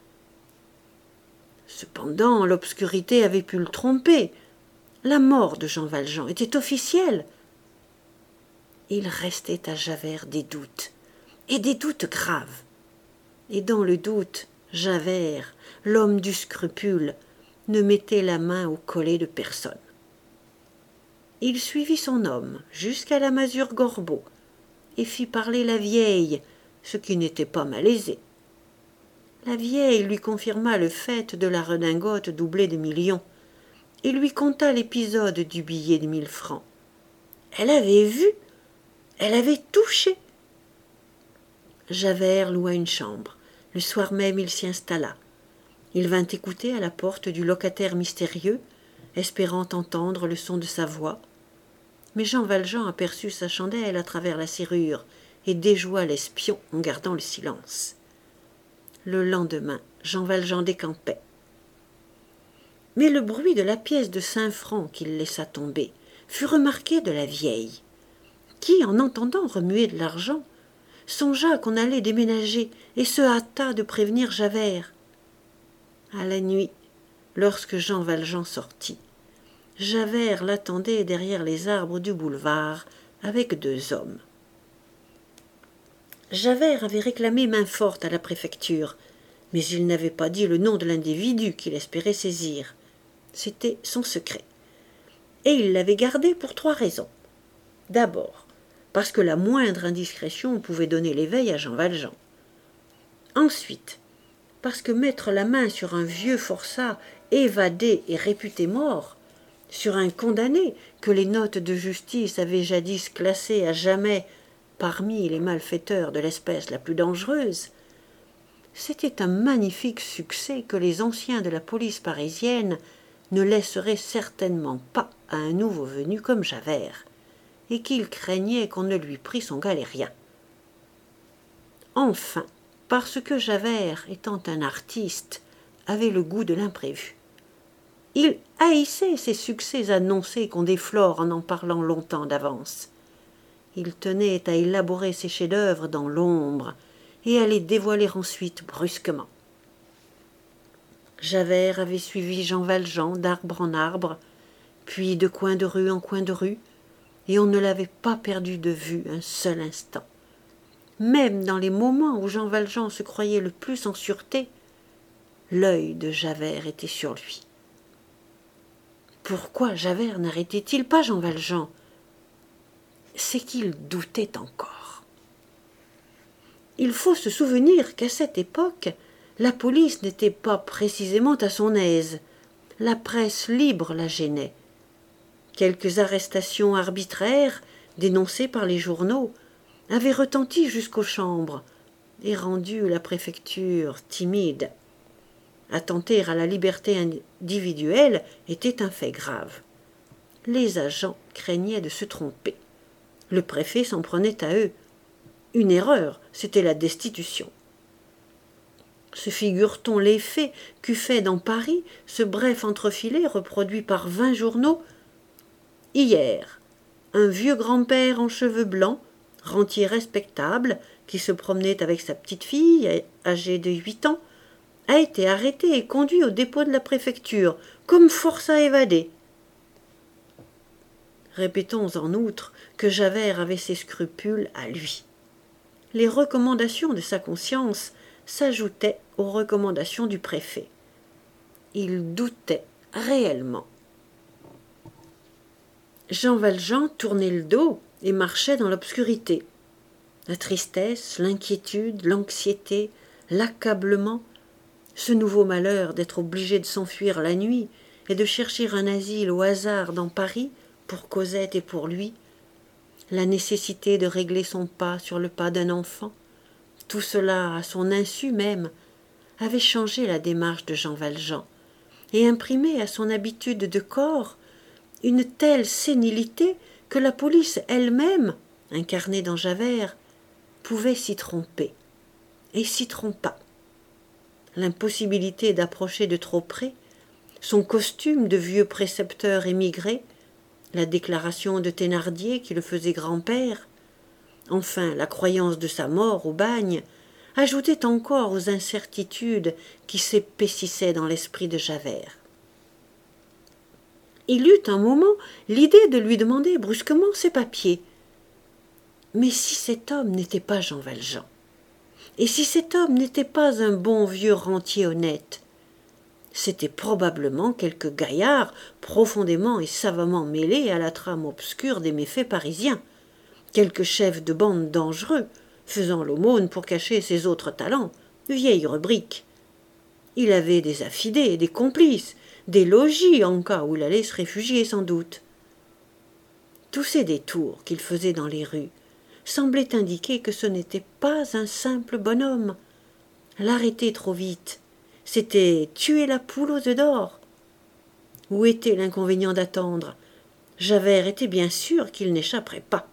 A: Cependant, l'obscurité avait pu le tromper. La mort de Jean Valjean était officielle. Il restait à Javert des doutes, et des doutes graves. Et dans le doute, Javert, l'homme du scrupule, ne mettait la main au collet de personne. Il suivit son homme jusqu'à la masure Gorbeau et fit parler la vieille, ce qui n'était pas malaisé. La vieille lui confirma le fait de la redingote doublée de millions et lui conta l'épisode du billet de 1000 francs. Elle avait vu, elle avait touché. Javert loua une chambre. Le soir même, il s'y installa. Il vint écouter à la porte du locataire mystérieux, espérant entendre le son de sa voix. Mais Jean Valjean aperçut sa chandelle à travers la serrure et déjoua l'espion en gardant le silence. Le lendemain, Jean Valjean décampait. Mais le bruit de la pièce de 5 francs qu'il laissa tomber fut remarqué de la vieille, qui, en entendant remuer de l'argent, songea qu'on allait déménager et se hâta de prévenir Javert. À la nuit, lorsque Jean Valjean sortit, Javert l'attendait derrière les arbres du boulevard avec 2 hommes. Javert avait réclamé main forte à la préfecture, mais il n'avait pas dit le nom de l'individu qu'il espérait saisir. C'était son secret. Et il l'avait gardé pour 3 raisons. D'abord, parce que la moindre indiscrétion pouvait donner l'éveil à Jean Valjean. Ensuite, parce que mettre la main sur un vieux forçat évadé et réputé mort, sur un condamné que les notes de justice avaient jadis classé à jamais parmi les malfaiteurs de l'espèce la plus dangereuse, c'était un magnifique succès que les anciens de la police parisienne ne laisserait certainement pas à un nouveau venu comme Javert, et qu'il craignait qu'on ne lui prît son galérien. Enfin, parce que Javert, étant un artiste, avait le goût de l'imprévu. Il haïssait ces succès annoncés qu'on déflore en parlant longtemps d'avance. Il tenait à élaborer ses chefs-d'œuvre dans l'ombre et à les dévoiler ensuite brusquement. Javert avait suivi Jean Valjean d'arbre en arbre, puis de coin de rue en coin de rue, et on ne l'avait pas perdu de vue un seul instant. Même dans les moments où Jean Valjean se croyait le plus en sûreté, l'œil de Javert était sur lui. Pourquoi Javert n'arrêtait-il pas Jean Valjean? C'est qu'il doutait encore. Il faut se souvenir qu'à cette époque, la police n'était pas précisément à son aise. La presse libre la gênait. Quelques arrestations arbitraires, dénoncées par les journaux, avaient retenti jusqu'aux chambres et rendu la préfecture timide. Attenter à la liberté individuelle était un fait grave. Les agents craignaient de se tromper. Le préfet s'en prenait à eux. Une erreur, c'était la destitution. Se figure-t-on l'effet qu'eût fait dans Paris ce bref entrefilet reproduit par 20 journaux? Hier, un vieux grand-père en cheveux blancs, rentier respectable, qui se promenait avec sa petite-fille, âgée de 8 ans, a été arrêté et conduit au dépôt de la préfecture, comme forçat évadé. Répétons en outre que Javert avait ses scrupules à lui. Les recommandations de sa conscience s'ajoutaient aux recommandations du préfet. Il doutait réellement. Jean Valjean tournait le dos et marchait dans l'obscurité. La tristesse, l'inquiétude, l'anxiété, l'accablement, ce nouveau malheur d'être obligé de s'enfuir la nuit et de chercher un asile au hasard dans Paris pour Cosette et pour lui, la nécessité de régler son pas sur le pas d'un enfant, tout cela, à son insu même, avait changé la démarche de Jean Valjean et imprimé à son habitude de corps une telle sénilité que la police elle-même, incarnée dans Javert, pouvait s'y tromper, et s'y trompa. L'impossibilité d'approcher de trop près, son costume de vieux précepteur émigré, la déclaration de Thénardier qui le faisait grand-père, enfin la croyance de sa mort au bagne, ajoutaient encore aux incertitudes qui s'épaississaient dans l'esprit de Javert. Il eut un moment l'idée de lui demander brusquement ses papiers. Mais si cet homme n'était pas Jean Valjean, et si cet homme n'était pas un bon vieux rentier honnête, c'était probablement quelque gaillard profondément et savamment mêlé à la trame obscure des méfaits parisiens, quelque chef de bande dangereux, faisant l'aumône pour cacher ses autres talents, vieille rubrique. Il avait des affidés, des complices, des logis en cas où il allait se réfugier sans doute. Tous ces détours qu'il faisait dans les rues semblaient indiquer que ce n'était pas un simple bonhomme. L'arrêter trop vite, c'était tuer la poule aux œufs d'or. Où était l'inconvénient d'attendre? Javert était bien sûr qu'il n'échapperait pas.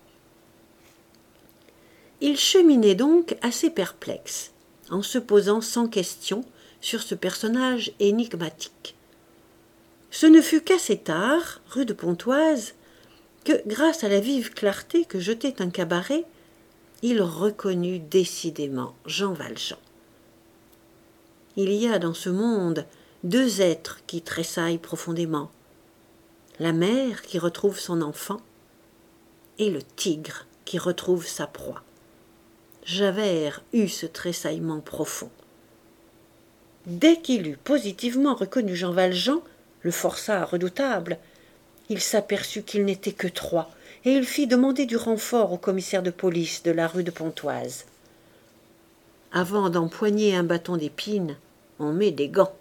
A: Il cheminait donc assez perplexe, en se posant sans question sur ce personnage énigmatique. Ce ne fut qu'assez tard, rue de Pontoise, que, grâce à la vive clarté que jetait un cabaret, il reconnut décidément Jean Valjean. Il y a dans ce monde deux êtres qui tressaillent profondément, la mère qui retrouve son enfant et le tigre qui retrouve sa proie. Javert eut ce tressaillement profond. Dès qu'il eut positivement reconnu Jean Valjean, le forçat redoutable, il s'aperçut qu'il n'était que 3, et il fit demander du renfort au commissaire de police de la rue de Pontoise. Avant d'empoigner un bâton d'épine, on met des gants.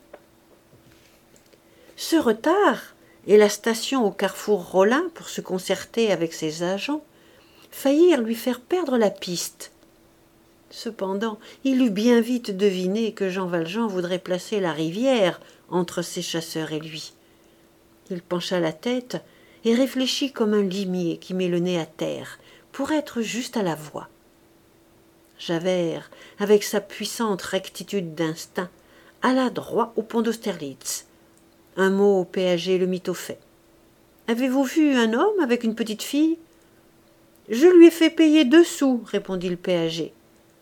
A: Ce retard, et la station au carrefour Rollin pour se concerter avec ses agents, faillirent lui faire perdre la piste. Cependant, il eut bien vite deviné que Jean Valjean voudrait placer la rivière entre ses chasseurs et lui. Il pencha la tête et réfléchit comme un limier qui met le nez à terre pour être juste à la voix. Javert, avec sa puissante rectitude d'instinct, alla droit au pont d'Austerlitz. Un mot au péager le mit au fait. « Avez-vous vu un homme avec une petite fille ?»« Je lui ai fait payer 2 sous, répondit le péager.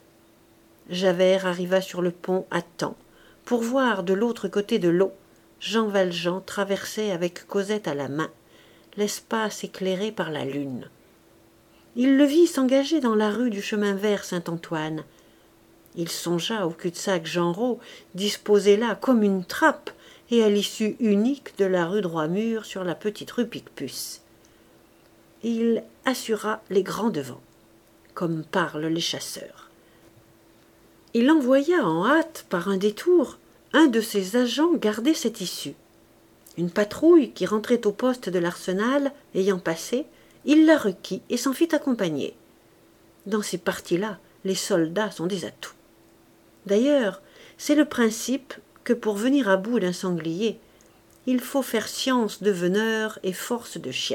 A: Javert arriva sur le pont à temps pour voir de l'autre côté de l'eau Jean Valjean traverser avec Cosette à la main l'espace éclairé par la lune. Il le vit s'engager dans la rue du chemin vert Saint-Antoine. Il songea au cul-de-sac Genrot, disposé là comme une trappe et à l'issue unique de la rue Droit-Mur sur la petite rue Picpus. Il assura les grands devants, comme parlent les chasseurs. Il envoya en hâte, par un détour, un de ses agents garder cette issue. Une patrouille qui rentrait au poste de l'Arsenal, ayant passé, il la requit et s'en fit accompagner. Dans ces parties-là, les soldats sont des atouts. D'ailleurs, c'est le principe que pour venir à bout d'un sanglier, il faut faire science de veneur et force de chien.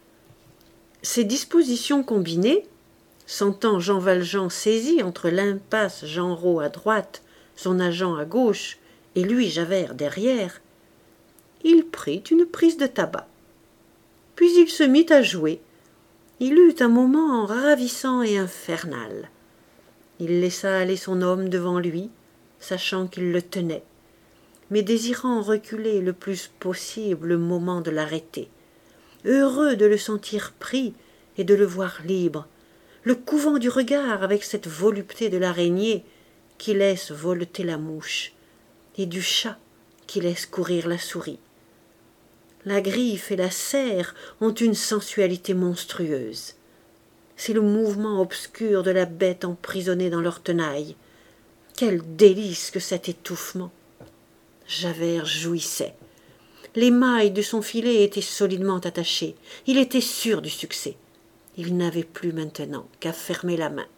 A: Ces dispositions combinées, sentant Jean Valjean saisi entre l'impasse Genrot à droite, son agent à gauche, et lui, Javert, derrière, il prit une prise de tabac. Puis il se mit à jouer. Il eut un moment ravissant et infernal. Il laissa aller son homme devant lui, sachant qu'il le tenait, mais désirant reculer le plus possible le moment de l'arrêter, heureux de le sentir pris et de le voir libre, le couvant du regard avec cette volupté de l'araignée qui laisse voleter la mouche, et du chat qui laisse courir la souris. La griffe et la serre ont une sensualité monstrueuse. C'est le mouvement obscur de la bête emprisonnée dans leur tenaille. Quel délice que cet étouffement! Javert jouissait. Les mailles de son filet étaient solidement attachées. Il était sûr du succès. Il n'avait plus maintenant qu'à fermer la main.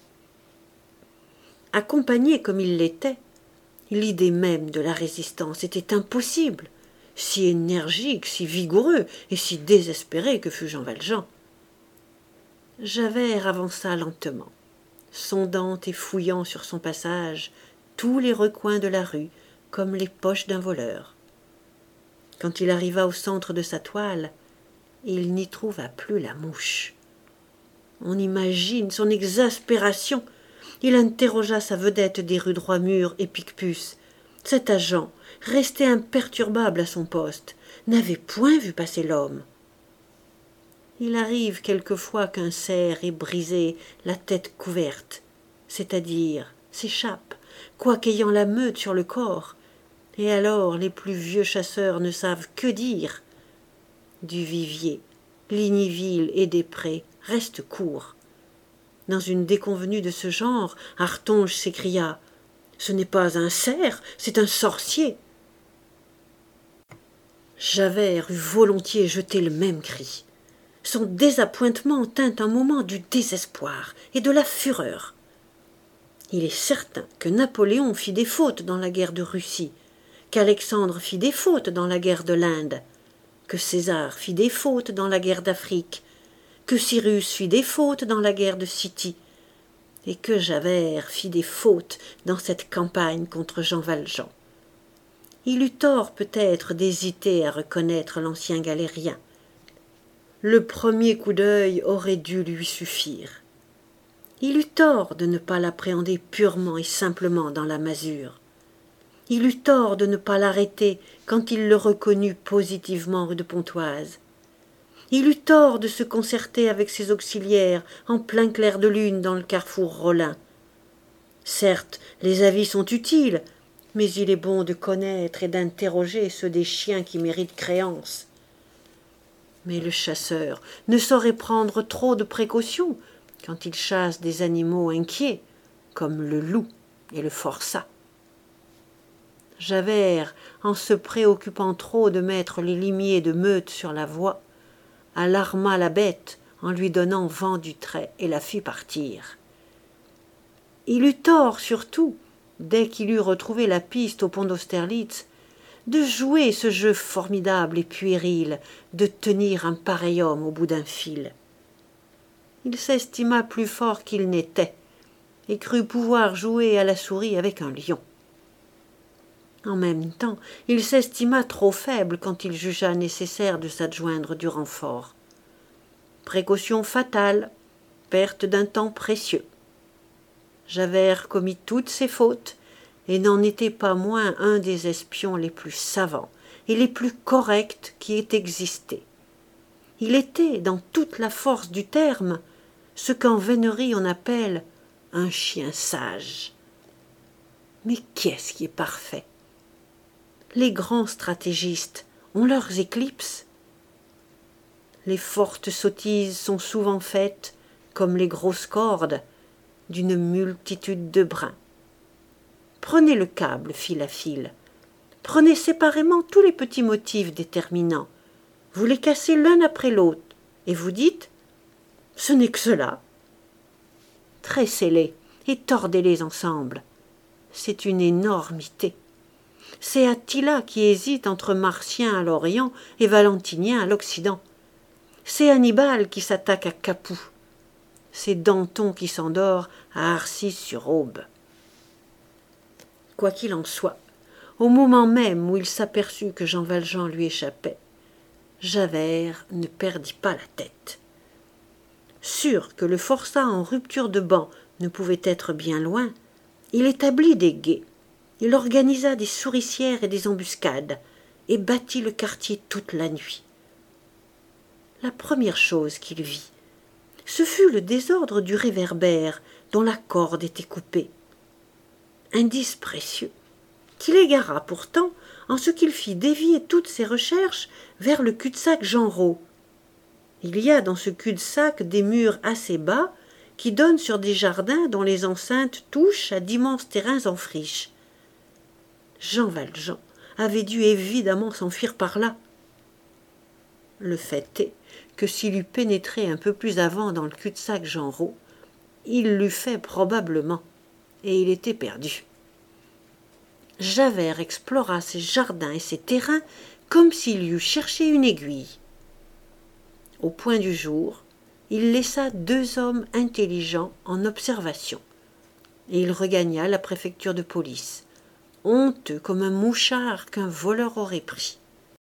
A: Accompagné comme il l'était, l'idée même de la résistance était impossible, si énergique, si vigoureux et si désespéré que fut Jean Valjean. Javert avança lentement, sondant et fouillant sur son passage tous les recoins de la rue comme les poches d'un voleur. Quand il arriva au centre de sa toile, il n'y trouva plus la mouche. On imagine son exaspération. Il interrogea sa vedette des rues Droit-Mur et Picpus. Cet agent, resté imperturbable à son poste, n'avait point vu passer l'homme. Il arrive quelquefois qu'un cerf est brisé, la tête couverte, c'est-à-dire s'échappe, quoiqu'ayant la meute sur le corps, et alors les plus vieux chasseurs ne savent que dire. Du Vivier, Ligniville et Després restent courts. Dans une déconvenue de ce genre, Artonge s'écria « Ce n'est pas un cerf, c'est un sorcier !» Javert eût volontiers jeté le même cri. Son désappointement tint un moment du désespoir et de la fureur. Il est certain que Napoléon fit des fautes dans la guerre de Russie, qu'Alexandre fit des fautes dans la guerre de l'Inde, que César fit des fautes dans la guerre d'Afrique, que Cyrus fit des fautes dans la guerre de Scythie, et que Javert fit des fautes dans cette campagne contre Jean Valjean. Il eut tort peut-être d'hésiter à reconnaître l'ancien galérien. Le premier coup d'œil aurait dû lui suffire. Il eut tort de ne pas l'appréhender purement et simplement dans la masure. Il eut tort de ne pas l'arrêter quand il le reconnut positivement rue de Pontoise. Il eut tort de se concerter avec ses auxiliaires en plein clair de lune dans le carrefour Rollin. Certes, les avis sont utiles, mais il est bon de connaître et d'interroger ceux des chiens qui méritent créance. Mais le chasseur ne saurait prendre trop de précautions quand il chasse des animaux inquiets, comme le loup et le forçat. Javert, en se préoccupant trop de mettre les limiers de meute sur la voie, alarma la bête en lui donnant vent du trait et la fit partir. Il eut tort surtout, dès qu'il eut retrouvé la piste au pont d'Austerlitz, de jouer ce jeu formidable et puéril, de tenir un pareil homme au bout d'un fil. Il s'estima plus fort qu'il n'était, et crut pouvoir jouer à la souris avec un lion. En même temps, il s'estima trop faible quand il jugea nécessaire de s'adjoindre du renfort. Précaution fatale, perte d'un temps précieux. Javert commit toutes ses fautes et n'en était pas moins un des espions les plus savants et les plus corrects qui aient existé. Il était, dans toute la force du terme, ce qu'en vénerie on appelle un chien sage. Mais qui est-ce qui est parfait? Les grands stratégistes ont leurs éclipses. Les fortes sottises sont souvent faites, comme les grosses cordes, d'une multitude de brins. Prenez le câble fil à fil. Prenez séparément tous les petits motifs déterminants. Vous les cassez l'un après l'autre, et vous dites « ce n'est que cela ». Tressez-les et tordez-les ensemble. C'est une énormité. C'est Attila qui hésite entre Martien à l'Orient et Valentinien à l'Occident. C'est Hannibal qui s'attaque à Capoue. C'est Danton qui s'endort à Arcis-sur-Aube. Quoi qu'il en soit, au moment même où il s'aperçut que Jean Valjean lui échappait, Javert ne perdit pas la tête. Sûr que le forçat en rupture de ban ne pouvait être bien loin, il établit des guets. Il organisa des souricières et des embuscades, et battit le quartier toute la nuit. La première chose qu'il vit, ce fut le désordre du réverbère dont la corde était coupée. Indice précieux, qu'il égara pourtant en ce qu'il fit dévier toutes ses recherches vers le cul-de-sac Genrot. Il y a dans ce cul-de-sac des murs assez bas qui donnent sur des jardins dont les enceintes touchent à d'immenses terrains en friche. Jean Valjean avait dû évidemment s'enfuir par là. Le fait est que s'il eût pénétré un peu plus avant dans le cul-de-sac Genrot, il l'eût fait probablement, et il était perdu. Javert explora ses jardins et ses terrains comme s'il y eût cherché une aiguille. Au point du jour, il laissa 2 hommes intelligents en observation, et il regagna la préfecture de police, honteux comme un mouchard qu'un voleur aurait pris.